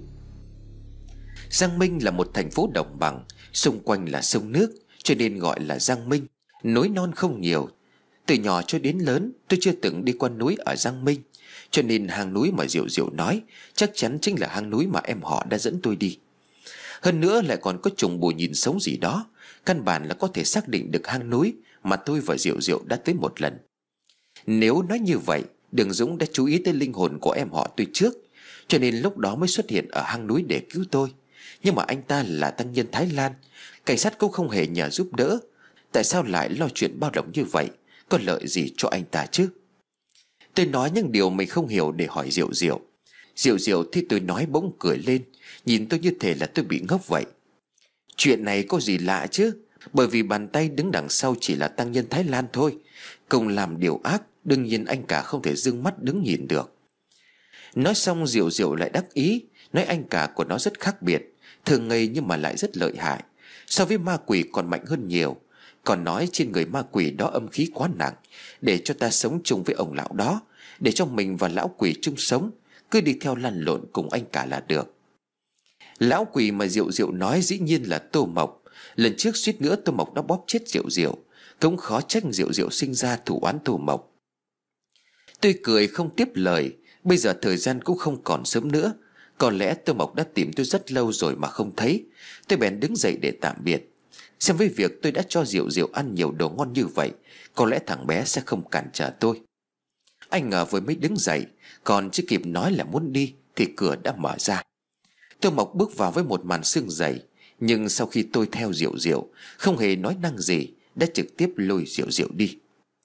Giang Minh là một thành phố đồng bằng, xung quanh là sông nước, cho nên gọi là Giang Minh. Núi non không nhiều. Từ nhỏ cho đến lớn tôi chưa từng đi qua núi ở Giang Minh, cho nên hang núi mà Diệu Diệu nói chắc chắn chính là hang núi mà em họ đã dẫn tôi đi. Hơn nữa lại còn có trùng bù nhìn sống gì đó, căn bản là có thể xác định được hang núi mà tôi và Diệu Diệu đã tới một lần. Nếu nói như vậy, Đường Dũng đã chú ý tới linh hồn của em họ tôi trước, cho nên lúc đó mới xuất hiện ở hang núi để cứu tôi. Nhưng mà anh ta là tăng nhân Thái Lan, cảnh sát cũng không hề nhờ giúp đỡ. Tại sao lại lo chuyện bao đồng như vậy? Có lợi gì cho anh ta chứ? Tôi nói những điều mình không hiểu để hỏi Diệu Diệu. Diệu Diệu thì tôi nói bỗng cười lên, nhìn tôi như thể là tôi bị ngốc vậy. Chuyện này có gì lạ chứ? Bởi vì bàn tay đứng đằng sau chỉ là tăng nhân Thái Lan thôi, cùng làm điều ác, đương nhiên anh cả không thể dương mắt đứng nhìn được. Nói xong Diệu Diệu lại đắc ý, nói anh cả của nó rất khác biệt, thường ngây nhưng mà lại rất lợi hại, so với ma quỷ còn mạnh hơn nhiều. Còn nói trên người ma quỷ đó âm khí quá nặng, để cho ta sống chung với ông lão đó, để cho mình và lão quỷ chung sống, cứ đi theo lăn lộn cùng anh cả là được. Lão quỷ mà Diệu Diệu nói dĩ nhiên là Tô Mộc. Lần trước suýt nữa Tô Mộc đã bóp chết Diệu Diệu, cũng khó trách Diệu Diệu sinh ra thù oán Tô Mộc. Tôi cười không tiếp lời. Bây giờ thời gian cũng không còn sớm nữa, có lẽ Tô Mộc đã tìm tôi rất lâu rồi mà không thấy. Tôi bèn đứng dậy để tạm biệt. Xem với việc tôi đã cho Diệu Diệu ăn nhiều đồ ngon như vậy, có lẽ thằng bé sẽ không cản trở tôi. Anh ngờ vừa mới đứng dậy, còn chưa kịp nói là muốn đi thì cửa đã mở ra. Tô Mộc bước vào với một màn sương dày, nhưng sau khi tôi theo Diệu Diệu, không hề nói năng gì, đã trực tiếp lôi Diệu Diệu đi.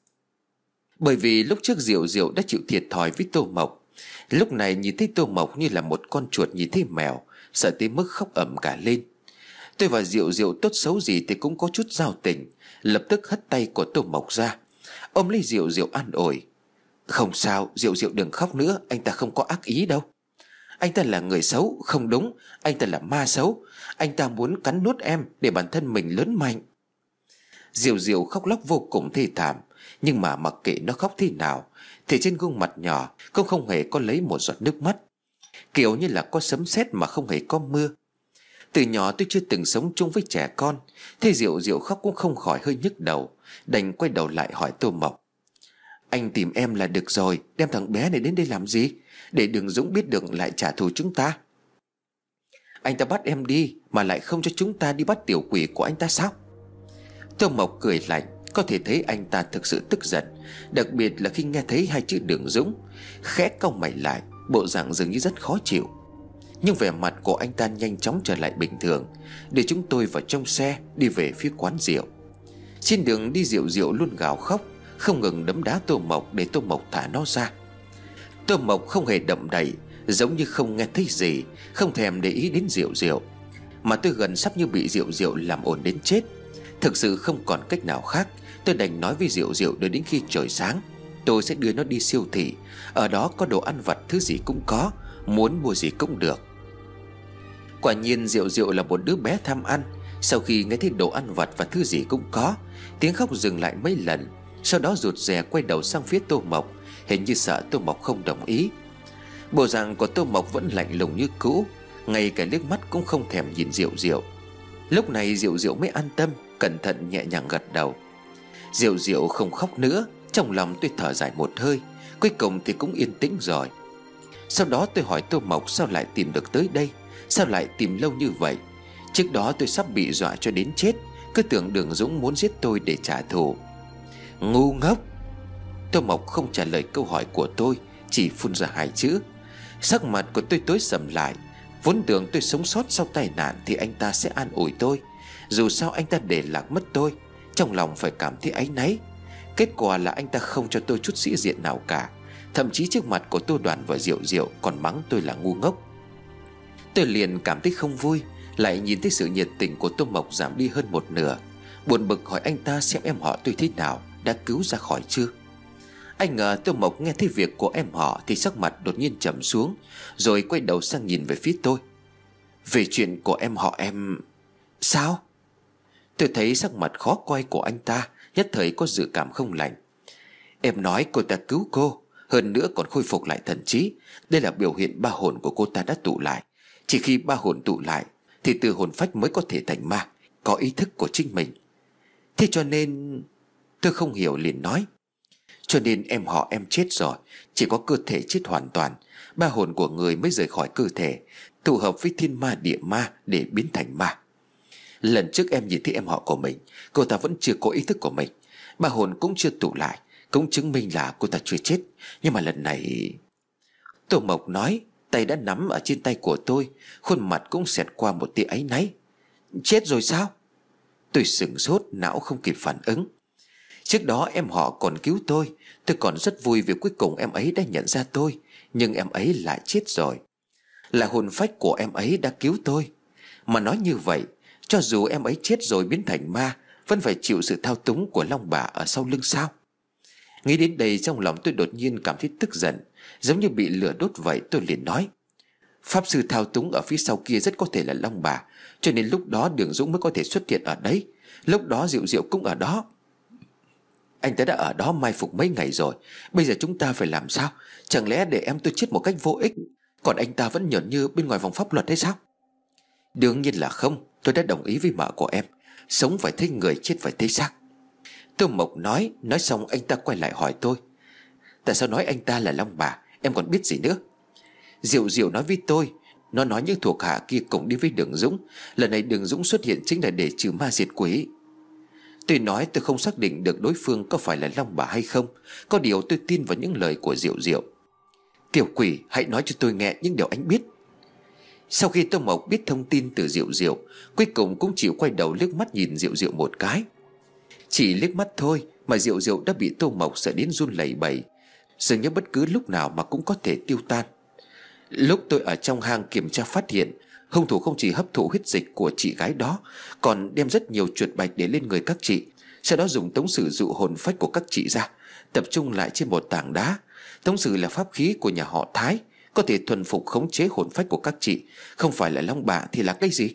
Bởi vì lúc trước Diệu Diệu đã chịu thiệt thòi với Tô Mộc, lúc này nhìn thấy Tô Mộc như là một con chuột nhìn thấy mèo, sợ tới mức khóc ầm cả lên. Tôi và Diệu Diệu tốt xấu gì thì cũng có chút giao tình, lập tức hất tay của Tô Mộc ra, ôm lấy Diệu Diệu an ủi. Không sao, Diệu Diệu đừng khóc nữa, anh ta không có ác ý đâu. Anh ta là người xấu, không đúng, anh ta là ma xấu. Anh ta muốn cắn nuốt em để bản thân mình lớn mạnh. Diệu Diệu khóc lóc vô cùng thê thảm, nhưng mà mặc kệ nó khóc thế nào thì trên gương mặt nhỏ cũng không hề có lấy một giọt nước mắt, kiểu như là có sấm sét mà không hề có mưa. Từ nhỏ tôi chưa từng sống chung với trẻ con, thế Diệu Diệu khóc cũng không khỏi hơi nhức đầu, đành quay đầu lại hỏi Tô Mộc. Anh tìm em là được rồi, đem thằng bé này đến đây làm gì? Để Đường Dũng biết được lại trả thù chúng ta. Anh ta bắt em đi mà lại không cho chúng ta đi bắt tiểu quỷ của anh ta sao? Tô Mộc cười lạnh, có thể thấy anh ta thực sự tức giận, đặc biệt là khi nghe thấy hai chữ Đường Dũng. Khẽ cau mày lại, bộ dạng dường như rất khó chịu. Nhưng vẻ mặt của anh ta nhanh chóng trở lại bình thường, để chúng tôi vào trong xe đi về phía quán rượu. Trên đường đi Diệu Diệu luôn gào khóc, không ngừng đấm đá Tô Mộc để Tô Mộc thả nó ra. Tô Mộc không hề động đậy, giống như không nghe thấy gì, không thèm để ý đến Diệu Diệu. Mà tôi gần sắp như bị Diệu Diệu làm ồn đến chết. Thực sự không còn cách nào khác, tôi đành nói với Diệu Diệu đợi đến khi trời sáng tôi sẽ đưa nó đi siêu thị, ở đó có đồ ăn vặt thứ gì cũng có, muốn mua gì cũng được. Quả nhiên Diệu Diệu là một đứa bé tham ăn. Sau khi nghe thấy đồ ăn vặt và thứ gì cũng có, tiếng khóc dừng lại mấy lần, sau đó rụt rè quay đầu sang phía Tô Mộc, hình như sợ Tô Mộc không đồng ý. Bộ dạng của Tô Mộc vẫn lạnh lùng như cũ, ngay cả liếc mắt cũng không thèm nhìn Diệu Diệu. Lúc này Diệu Diệu mới an tâm, cẩn thận nhẹ nhàng gật đầu. Diệu Diệu không khóc nữa. Trong lòng tôi thở dài một hơi, cuối cùng thì cũng yên tĩnh rồi. Sau đó tôi hỏi Tô Mộc sao lại tìm được tới đây, sao lại tìm lâu như vậy. Trước đó tôi sắp bị dọa cho đến chết, cứ tưởng Đường Dũng muốn giết tôi để trả thù. Ngu ngốc. Tô Mộc không trả lời câu hỏi của tôi, chỉ phun ra hai chữ. Sắc mặt của tôi tối sầm lại. Vốn tưởng tôi sống sót sau tai nạn thì anh ta sẽ an ủi tôi, dù sao anh ta để lạc mất tôi, trong lòng phải cảm thấy áy náy. Kết quả là anh ta không cho tôi chút sĩ diện nào cả, thậm chí trước mặt của Tô Đoàn và Diệu Diệu còn mắng tôi là ngu ngốc. Tôi liền cảm thấy không vui, lại nhìn thấy sự nhiệt tình của Tô Mộc giảm đi hơn một nửa. Buồn bực hỏi anh ta xem em họ tôi thế nào, đã cứu ra khỏi chưa. Anh ngờ Tô Mộc nghe thấy việc của em họ thì sắc mặt đột nhiên trầm xuống, rồi quay đầu sang nhìn về phía tôi. Về chuyện của em họ em... Sao? Tôi thấy sắc mặt khó coi của anh ta, nhất thời có dự cảm không lành. Em nói cô ta cứu cô, hơn nữa còn khôi phục lại thần trí. Đây là biểu hiện ba hồn của cô ta đã tụ lại. Chỉ khi ba hồn tụ lại thì từ hồn phách mới có thể thành ma, có ý thức của chính mình. Thế cho nên... Tôi không hiểu liền nói. Cho nên em họ em chết rồi, chỉ có cơ thể chết hoàn toàn, ba hồn của người mới rời khỏi cơ thể, tụ hợp với thiên ma địa ma để biến thành ma. Lần trước em nhìn thấy em họ của mình, cô ta vẫn chưa có ý thức của mình, ba hồn cũng chưa tụ lại, cũng chứng minh là cô ta chưa chết. Nhưng mà lần này... Tô Mộc nói, tay đã nắm ở trên tay của tôi, khuôn mặt cũng xẹt qua một tia áy náy. Chết rồi sao? Tôi sửng sốt, não không kịp phản ứng. Trước đó em họ còn cứu tôi còn rất vui vì cuối cùng em ấy đã nhận ra tôi. Nhưng em ấy lại chết rồi. Là hồn phách của em ấy đã cứu tôi. Mà nói như vậy, cho dù em ấy chết rồi biến thành ma, vẫn phải chịu sự thao túng của Long Bà ở sau lưng sao? Nghĩ đến đây trong lòng tôi đột nhiên cảm thấy tức giận, giống như bị lửa đốt vậy. Tôi liền nói, pháp sư thao túng ở phía sau kia rất có thể là Long Bà, cho nên lúc đó Đường Dũng mới có thể xuất hiện ở đấy. Lúc đó Diệu Diệu cũng ở đó. Anh ta đã ở đó mai phục mấy ngày rồi. Bây giờ chúng ta phải làm sao? Chẳng lẽ để em tôi chết một cách vô ích, còn anh ta vẫn nhởn như bên ngoài vòng pháp luật hay sao? Đương nhiên là không. Tôi đã đồng ý với mợ của em, sống phải thấy người, chết phải thấy xác. Tô Mộc nói xong anh ta quay lại hỏi tôi, tại sao nói anh ta là Long Bà? Em còn biết gì nữa? Diệu Diệu nói với tôi, nó nói những thuộc hạ kia cùng đi với Đường Dũng. Lần này Đường Dũng xuất hiện chính là để trừ ma diệt quỷ. Tôi nói tôi không xác định được đối phương có phải là Long Bà hay không. Có điều tôi tin vào những lời của Diệu Diệu. Tiểu quỷ, hãy nói cho tôi nghe những điều anh biết. Sau khi Tô Mộc biết thông tin từ Diệu Diệu, cuối cùng cũng chịu quay đầu liếc mắt nhìn Diệu Diệu một cái. Chỉ liếc mắt thôi mà Diệu Diệu đã bị Tô Mộc sợ đến run lẩy bẩy, dường như bất cứ lúc nào mà cũng có thể tiêu tan. Lúc tôi ở trong hang kiểm tra phát hiện, hung thủ không chỉ hấp thụ huyết dịch của chị gái đó, còn đem rất nhiều chuột bạch để lên người các chị. Sau đó dùng tống sử dụ hồn phách của các chị ra, tập trung lại trên một tảng đá. Tống sử là pháp khí của nhà họ Thái, có thể thuần phục khống chế hồn phách của các chị. Không phải là Long Bà thì là cái gì?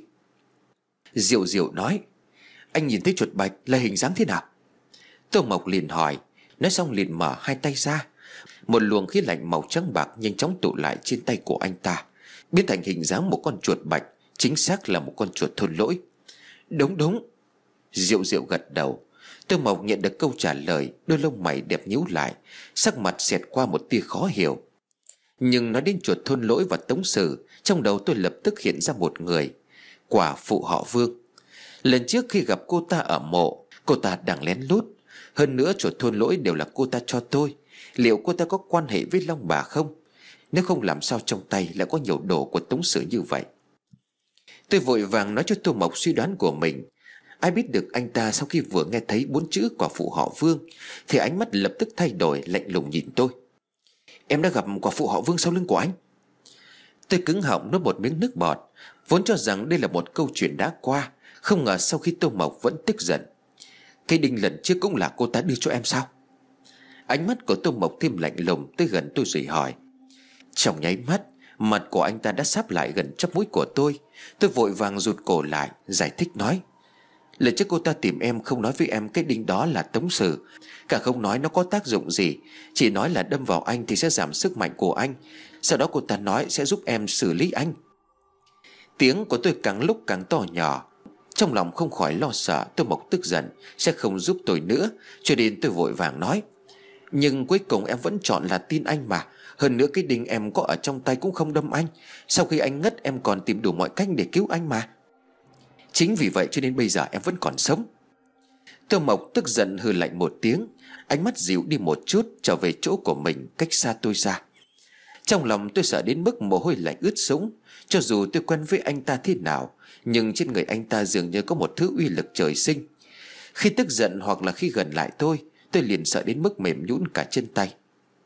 Diệu Diệu nói, anh nhìn thấy chuột bạch là hình dáng thế nào? Tô Mộc liền hỏi, nói xong liền mở hai tay ra. Một luồng khí lạnh màu trắng bạc nhanh chóng tụ lại trên tay của anh ta, biến thành hình dáng một con chuột bạch, chính xác là một con chuột thôn lỗi. Đúng đúng. Diệu Diệu gật đầu. Tô Mộc nhận được câu trả lời, đôi lông mày đẹp nhíu lại, sắc mặt xẹt qua một tia khó hiểu. Nhưng nói đến chuột thôn lỗi và tống sử, trong đầu tôi lập tức hiện ra một người, quả phụ họ Vương. Lần trước khi gặp cô ta ở mộ, cô ta đang lén lút. Hơn nữa chuột thôn lỗi đều là cô ta cho tôi. Liệu cô ta có quan hệ với Long Bà không? Nếu không làm sao trong tay lại có nhiều đồ của tống sử như vậy? Tôi vội vàng nói cho Tô Mộc suy đoán của mình. Ai biết được anh ta sau khi vừa nghe thấy 4 chữ quả phụ họ Vương thì ánh mắt lập tức thay đổi, lạnh lùng nhìn tôi. Em đã gặp quả phụ họ Vương sau lưng của anh? Tôi cứng họng nuốt một miếng nước bọt, vốn cho rằng đây là một câu chuyện đã qua. Không ngờ sau khi Tô Mộc vẫn tức giận. Cái đinh lần trước cũng là cô ta đưa cho em sao? Ánh mắt của Tô Mộc thêm lạnh lùng, tới gần tôi rồi hỏi. Trong nháy mắt, mặt của anh ta đã sáp lại gần chóp mũi của tôi. Tôi vội vàng rụt cổ lại, giải thích nói, lần trước cô ta tìm em không nói với em cái đinh đó là tống sử, cả không nói nó có tác dụng gì, chỉ nói là đâm vào anh thì sẽ giảm sức mạnh của anh. Sau đó cô ta nói sẽ giúp em xử lý anh. Tiếng của tôi càng lúc càng to nhỏ. Trong lòng không khỏi lo sợ Tô Mộc tức giận sẽ không giúp tôi nữa, cho nên tôi vội vàng nói, nhưng cuối cùng em vẫn chọn là tin anh mà. Hơn nữa cái đinh em có ở trong tay cũng không đâm anh. Sau khi anh ngất em còn tìm đủ mọi cách để cứu anh mà. Chính vì vậy cho nên bây giờ em vẫn còn sống. Tô Mộc tức giận hừ lạnh một tiếng, ánh mắt dịu đi một chút, trở về chỗ của mình cách xa tôi ra. Trong lòng tôi sợ đến mức mồ hôi lạnh ướt sũng. Cho dù tôi quen với anh ta thế nào, nhưng trên người anh ta dường như có một thứ uy lực trời sinh. Khi tức giận hoặc là khi gần lại tôi liền sợ đến mức mềm nhũn cả chân tay.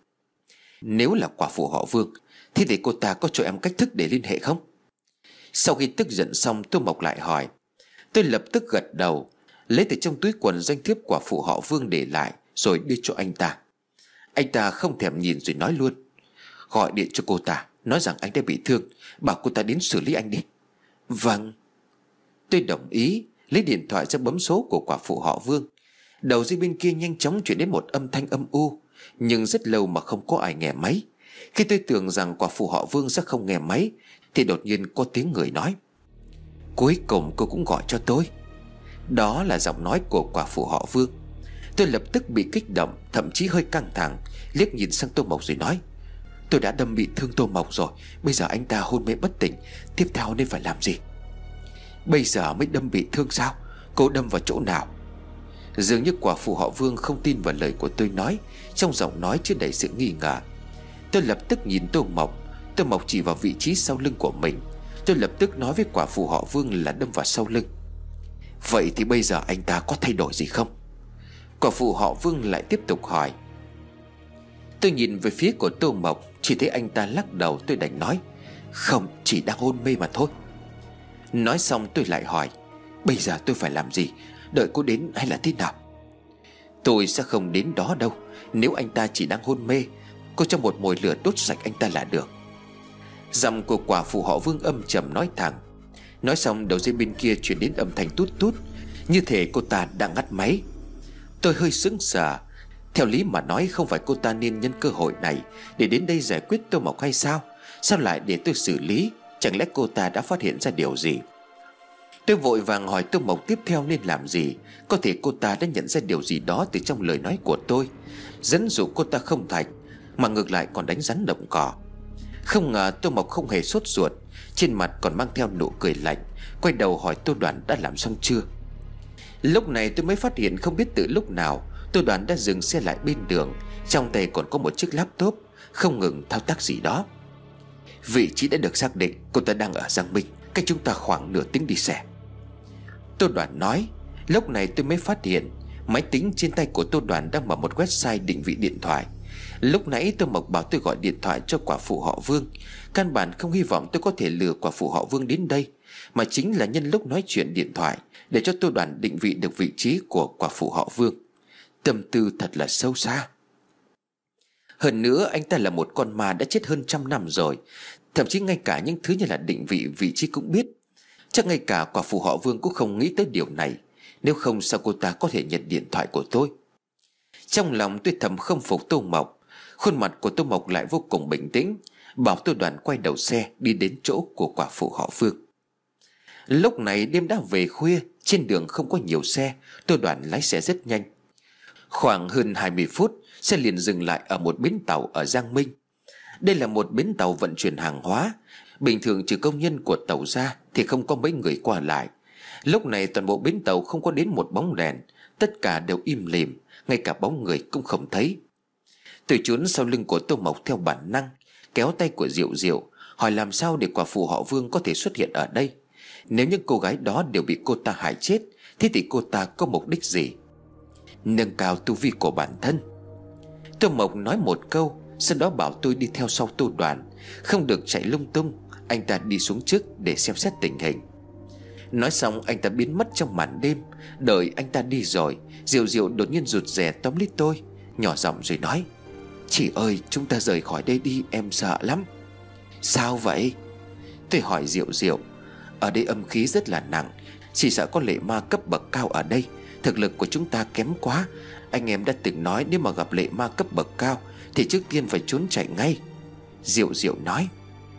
Nếu là quả phụ họ Vương thì để cô ta có cho em cách thức để liên hệ không? Sau khi tức giận xong, Tô Mộc lại hỏi. Tôi lập tức gật đầu, lấy từ trong túi quần danh thiếp quả phụ họ Vương để lại, rồi đưa cho anh ta. Anh ta không thèm nhìn rồi nói luôn: Gọi điện cho cô ta, nói rằng anh đã bị thương, bảo cô ta đến xử lý anh đi. Vâng. Tôi đồng ý, lấy điện thoại ra bấm số của quả phụ họ Vương. Đầu dây bên kia nhanh chóng chuyển đến một âm thanh âm u, nhưng rất lâu mà không có ai nghe máy. Khi tôi tưởng rằng quả phụ họ Vương sẽ không nghe máy, thì đột nhiên có tiếng người nói: Cuối cùng cô cũng gọi cho tôi. Đó là giọng nói của quả phụ họ Vương. Tôi lập tức bị kích động, thậm chí hơi căng thẳng, liếc nhìn sang Tô Mộc rồi nói: Tôi đã đâm bị thương Tô Mộc rồi, bây giờ anh ta hôn mê bất tỉnh, tiếp theo nên phải làm gì? Bây giờ mới đâm bị thương sao? Cô đâm vào chỗ nào? Dường như quả phụ họ Vương không tin vào lời của tôi nói, trong giọng nói chứa đầy sự nghi ngờ. Tôi lập tức nhìn Tô Mộc. Tô Mộc chỉ vào vị trí sau lưng của mình. Tôi lập tức nói với quả phụ họ Vương là đâm vào sau lưng. Vậy thì bây giờ anh ta có thay đổi gì không? Quả phụ họ Vương lại tiếp tục hỏi. Tôi nhìn về phía của Tô Mộc, chỉ thấy anh ta lắc đầu. Tôi đành nói: Không, chỉ đang hôn mê mà thôi. Nói xong tôi lại hỏi: Bây giờ tôi phải làm gì? Đợi cô đến hay là thế nào? Tôi sẽ không đến đó đâu. Nếu anh ta chỉ đang hôn mê, cô cho một mồi lửa đốt sạch anh ta là được. Giọng của quả phụ họ Vương âm trầm nói thẳng. Nói xong đầu dây bên kia chuyển đến âm thanh tút tút, như thể cô ta đang ngắt máy. Tôi hơi sững sờ. Theo lý mà nói, không phải cô ta nên nhân cơ hội này để đến đây giải quyết Tô Mộc hay sao? Sao lại để tôi xử lý? Chẳng lẽ cô ta đã phát hiện ra điều gì? Tôi vội vàng hỏi Tô Mộc tiếp theo nên làm gì. Có thể cô ta đã nhận ra điều gì đó từ trong lời nói của tôi, dẫn dụ cô ta không thành, mà ngược lại còn đánh rắn động cỏ. Không ngờ Tô Mộc không hề sốt ruột, trên mặt còn mang theo nụ cười lạnh, quay đầu hỏi Tô Đoàn đã làm xong chưa. Lúc này tôi mới phát hiện không biết từ lúc nào Tô Đoàn đã dừng xe lại bên đường, trong tay còn có một chiếc laptop, không ngừng thao tác gì đó. Vị trí đã được xác định, cô ta đang ở Giang Minh, cách chúng ta khoảng nửa tiếng đi xe. Tô Đoàn nói. Lúc này tôi mới phát hiện máy tính trên tay của Tô Đoàn đang mở một website định vị điện thoại. Lúc nãy Tô Mộc bảo tôi gọi điện thoại cho quả phụ họ Vương, căn bản không hy vọng tôi có thể lừa quả phụ họ Vương đến đây, mà chính là nhân lúc nói chuyện điện thoại để cho Tô Đoàn định vị được vị trí của quả phụ họ Vương. Tâm tư thật là sâu xa. Hơn nữa anh ta là một con ma đã chết hơn 100 năm rồi, thậm chí ngay cả những thứ như là định vị vị trí cũng biết. Chắc ngay cả quả phụ họ Vương cũng không nghĩ tới điều này. Nếu không sao cô ta có thể nhận điện thoại của tôi? Trong lòng tôi thầm khâm phục Tô Mộc. Khuôn mặt của Tô Mộc lại vô cùng bình tĩnh, bảo Tô Đoàn quay đầu xe đi đến chỗ của quả phụ họ Vương. Lúc này đêm đã về khuya, trên đường không có nhiều xe. Tô Đoàn lái xe rất nhanh. Khoảng hơn 20 phút, xe liền dừng lại ở một bến tàu ở Giang Minh. Đây là một bến tàu vận chuyển hàng hóa. Bình thường trừ công nhân của tàu ra thì không có mấy người qua lại. Lúc này toàn bộ bến tàu không có đến một bóng đèn, tất cả đều im lìm, ngay cả bóng người cũng không thấy. Tôi trốn sau lưng của Tô Mộc theo bản năng, kéo tay của Diệu Diệu, hỏi làm sao để quả phụ họ Vương có thể xuất hiện ở đây. Nếu những cô gái đó đều bị cô ta hại chết, thế thì cô ta có mục đích gì? Nâng cao tu vi của bản thân. Tô Mộc nói một câu, sau đó bảo tôi đi theo sau Tô Đoàn, không được chạy lung tung. Anh ta đi xuống trước để xem xét tình hình. Nói xong anh ta biến mất trong màn đêm. Đợi anh ta đi rồi, Diệu Diệu đột nhiên rụt rè tóm lấy tôi, nhỏ giọng rồi nói: Chị ơi, chúng ta rời khỏi đây đi, em sợ lắm. Sao vậy? Tôi hỏi Diệu Diệu. Ở đây âm khí rất là nặng, chỉ sợ có lệ ma cấp bậc cao ở đây. Thực lực của chúng ta kém quá. Anh em đã từng nói nếu mà gặp lệ ma cấp bậc cao thì trước tiên phải trốn chạy ngay. Diệu Diệu nói.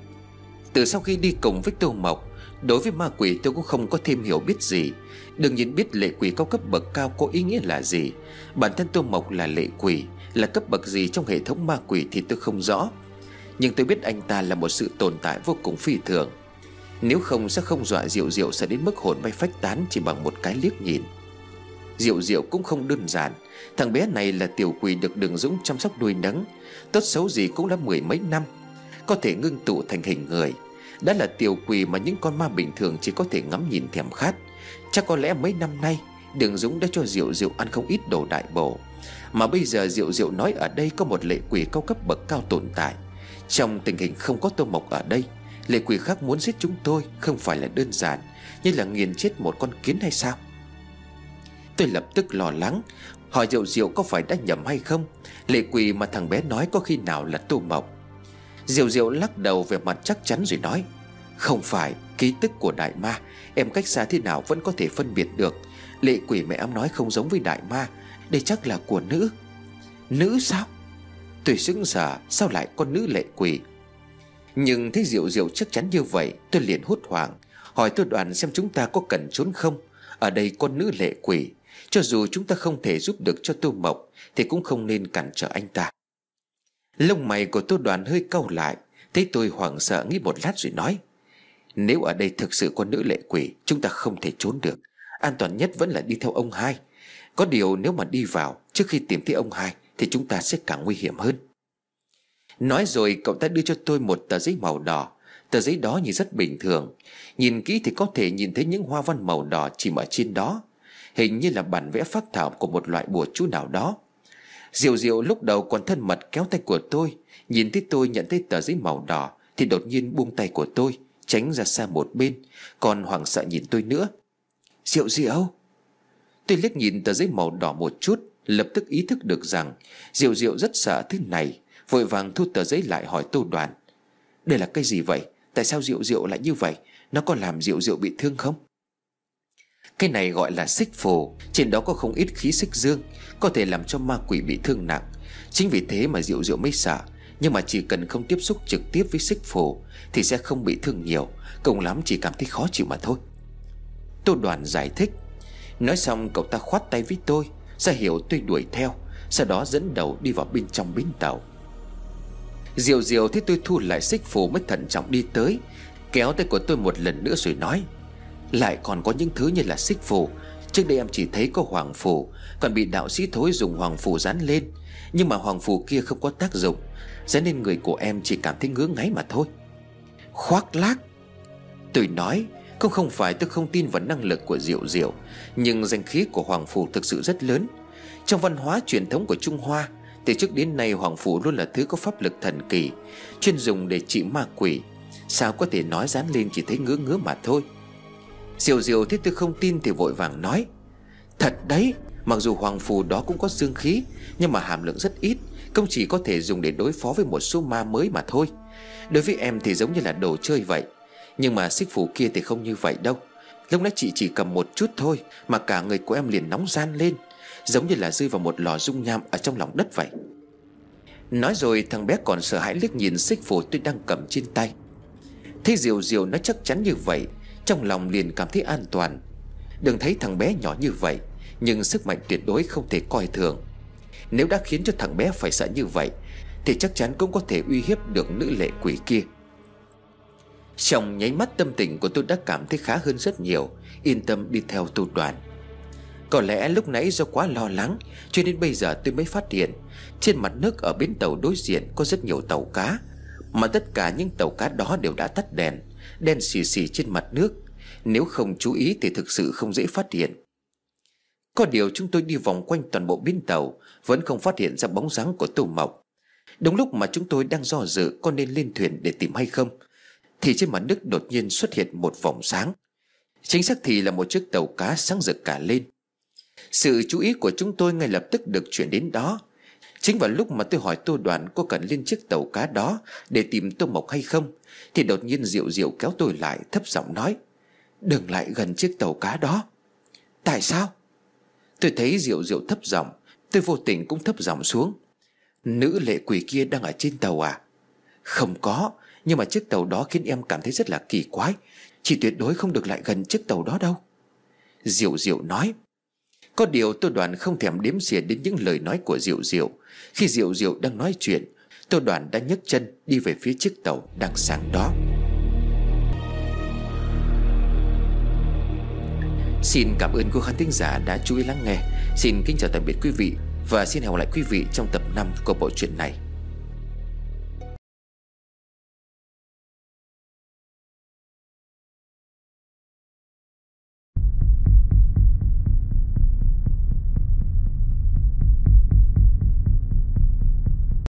Từ sau khi đi cùng với Tô Mộc, đối với ma quỷ tôi cũng không có thêm hiểu biết gì. Đương nhiên biết lệ quỷ cao cấp bậc cao có ý nghĩa là gì. Bản thân Tô Mộc là lệ quỷ, là cấp bậc gì trong hệ thống ma quỷ thì tôi không rõ. Nhưng tôi biết anh ta là một sự tồn tại vô cùng phi thường. Nếu không sẽ không dọa Diệu Diệu sẽ đến mức hồn bay phách tán chỉ bằng một cái liếc nhìn. Diệu Diệu cũng không đơn giản. Thằng bé này là tiểu quỷ được Đường Dũng chăm sóc nuôi nấng, tốt xấu gì cũng đã 10 mấy năm, có thể ngưng tụ thành hình người. Đã là tiểu quỷ mà những con ma bình thường chỉ có thể ngắm nhìn thèm khát. Chắc có lẽ mấy năm nay Đường Dũng đã cho Diệu Diệu ăn không ít đồ đại bổ. Mà bây giờ Diệu Diệu nói ở đây có một lệ quỷ cao cấp bậc cao tồn tại. Trong tình hình không có Tô Mộc ở đây, lệ quỷ khác muốn giết chúng tôi không phải là đơn giản như là nghiền chết một con kiến hay sao? Tôi lập tức lo lắng. hỏi Diệu Diệu có phải đã nhầm hay không. Lệ quỷ mà thằng bé nói có khi nào là Tô Mộc. Diệu Diệu lắc đầu về mặt chắc chắn rồi nói: Không phải, ký tức của đại ma em cách xa thế nào vẫn có thể phân biệt được. Lệ quỷ mẹ em nói không giống với đại ma, đây chắc là của nữ. Nữ sao? Tôi sững sờ, sao lại con nữ lệ quỷ? Nhưng thấy Diệu Diệu chắc chắn như vậy, tôi liền hốt hoảng hỏi Tô Đoàn xem chúng ta có cần trốn không. Ở đây con nữ lệ quỷ, cho dù chúng ta không thể giúp được cho Tô Mộc thì cũng không nên cản trở anh ta. Lông mày của Tô Đoàn hơi cau lại, thấy tôi hoảng sợ nghĩ một lát rồi nói: Nếu ở đây thực sự có nữ lệ quỷ, chúng ta không thể trốn được. An toàn nhất vẫn là đi theo ông hai. Có điều nếu mà đi vào trước khi tìm thấy ông hai thì chúng ta sẽ càng nguy hiểm hơn. Nói rồi cậu ta đưa cho tôi một tờ giấy màu đỏ. Tờ giấy đó nhìn rất bình thường, nhìn kỹ thì có thể nhìn thấy những hoa văn màu đỏ chìm ở trên đó, hình như là bản vẽ phác thảo của một loại bùa chú nào đó. Diệu Diệu lúc đầu còn thân mật kéo tay của tôi, nhìn thấy tôi nhận thấy tờ giấy màu đỏ thì đột nhiên buông tay của tôi, tránh ra xa một bên, còn hoảng sợ nhìn tôi nữa. Diệu Diệu. Tôi liếc nhìn tờ giấy màu đỏ một chút, lập tức ý thức được rằng Diệu Diệu rất sợ thứ này, vội vàng thu tờ giấy lại hỏi Tô Đoàn: Đây là cái gì vậy? Tại sao Diệu Diệu lại như vậy? Nó có làm Diệu Diệu bị thương không? Cái này gọi là xích phù, trên đó có không ít khí xích dương, có thể làm cho ma quỷ bị thương nặng. Chính vì thế mà Diệu Diệu mới sợ. Nhưng mà chỉ cần không tiếp xúc trực tiếp với xích phù thì sẽ không bị thương nhiều, cùng lắm chỉ cảm thấy khó chịu mà thôi. Tô Đoàn giải thích. Nói xong cậu ta khoát tay với tôi, ra hiệu tôi đuổi theo, sau đó dẫn đầu đi vào bên trong bến tàu. Diệu Diệu thấy tôi thu lại xích phù mới thận trọng đi tới, kéo tay của tôi một lần nữa rồi nói: Lại còn có những thứ như là xích phù. Trước đây em chỉ thấy có hoàng phù, còn bị đạo sĩ Thối dùng hoàng phù dán lên. Nhưng mà hoàng phù kia không có tác dụng, dán lên người của em chỉ cảm thấy ngứa ngáy mà thôi. Khoác lác. Tôi nói, không phải tôi không tin vào năng lực của Diệu Diệu, nhưng danh khí của hoàng phù thực sự rất lớn. Trong văn hóa truyền thống của Trung Hoa, từ trước đến nay hoàng phù luôn là thứ có pháp lực thần kỳ, chuyên dùng để trị ma quỷ. Sao có thể nói dán lên chỉ thấy ngứa ngứa mà thôi? Diệu Diệu thấy tôi không tin thì vội vàng nói: Thật đấy, mặc dù hoàng phù đó cũng có dương khí, nhưng mà hàm lượng rất ít, không chỉ có thể dùng để đối phó với một số ma mới mà thôi. Đối với em thì giống như là đồ chơi vậy, nhưng mà xích phù kia thì không như vậy đâu. Lúc nãy chị chỉ cầm một chút thôi mà cả người của em liền nóng ran lên, giống như là rơi vào một lò dung nham ở trong lòng đất vậy. Nói rồi thằng bé còn sợ hãi liếc nhìn xích phù tôi đang cầm trên tay. Thấy Diệu Diệu nó chắc chắn như vậy, trong lòng liền cảm thấy an toàn. Đừng thấy thằng bé nhỏ như vậy, nhưng sức mạnh tuyệt đối không thể coi thường. Nếu đã khiến cho thằng bé phải sợ như vậy thì chắc chắn cũng có thể uy hiếp được nữ lệ quỷ kia. Trong nháy mắt tâm tình của tôi đã cảm thấy khá hơn rất nhiều, yên tâm đi theo Tô Đoàn. Có lẽ lúc nãy do quá lo lắng cho nên bây giờ tôi mới phát hiện trên mặt nước ở bến tàu đối diện có rất nhiều tàu cá, mà tất cả những tàu cá đó đều đã tắt đèn, đen xì xì trên mặt nước. Nếu không chú ý thì thực sự không dễ phát hiện. Có điều chúng tôi đi vòng quanh toàn bộ bến tàu vẫn không phát hiện ra bóng dáng của Tô Mộc. Đúng lúc mà chúng tôi đang do dự có nên lên thuyền để tìm hay không thì trên mặt nước đột nhiên xuất hiện một vòng sáng. Chính xác thì là một chiếc tàu cá sáng rực cả lên. Sự chú ý của chúng tôi ngay lập tức được chuyển đến đó. Chính vào lúc mà tôi hỏi Tô Đoàn có cần lên chiếc tàu cá đó để tìm Tô Mộc hay không thì đột nhiên Diệu Diệu kéo tôi lại, thấp giọng nói: Đừng lại gần chiếc tàu cá đó. Tại sao? Tôi thấy Diệu Diệu thấp giọng, tôi vô tình cũng thấp giọng xuống. Nữ lệ quỷ kia đang ở trên tàu à? Không có, nhưng mà chiếc tàu đó khiến em cảm thấy rất là kỳ quái. Chị tuyệt đối không được lại gần chiếc tàu đó đâu, Diệu Diệu nói. Có điều Tô Đoàn không thèm đếm xỉa đến những lời nói của Diệu Diệu. Khi Diệu Diệu đang nói chuyện, Tô Đoàn đã nhấc chân đi về phía chiếc tàu đang sáng đó. Xin cảm ơn quý khán thính giả đã chú ý lắng nghe. Xin kính chào tạm biệt quý vị và xin hẹn gặp lại quý vị trong tập 5 của bộ truyện này.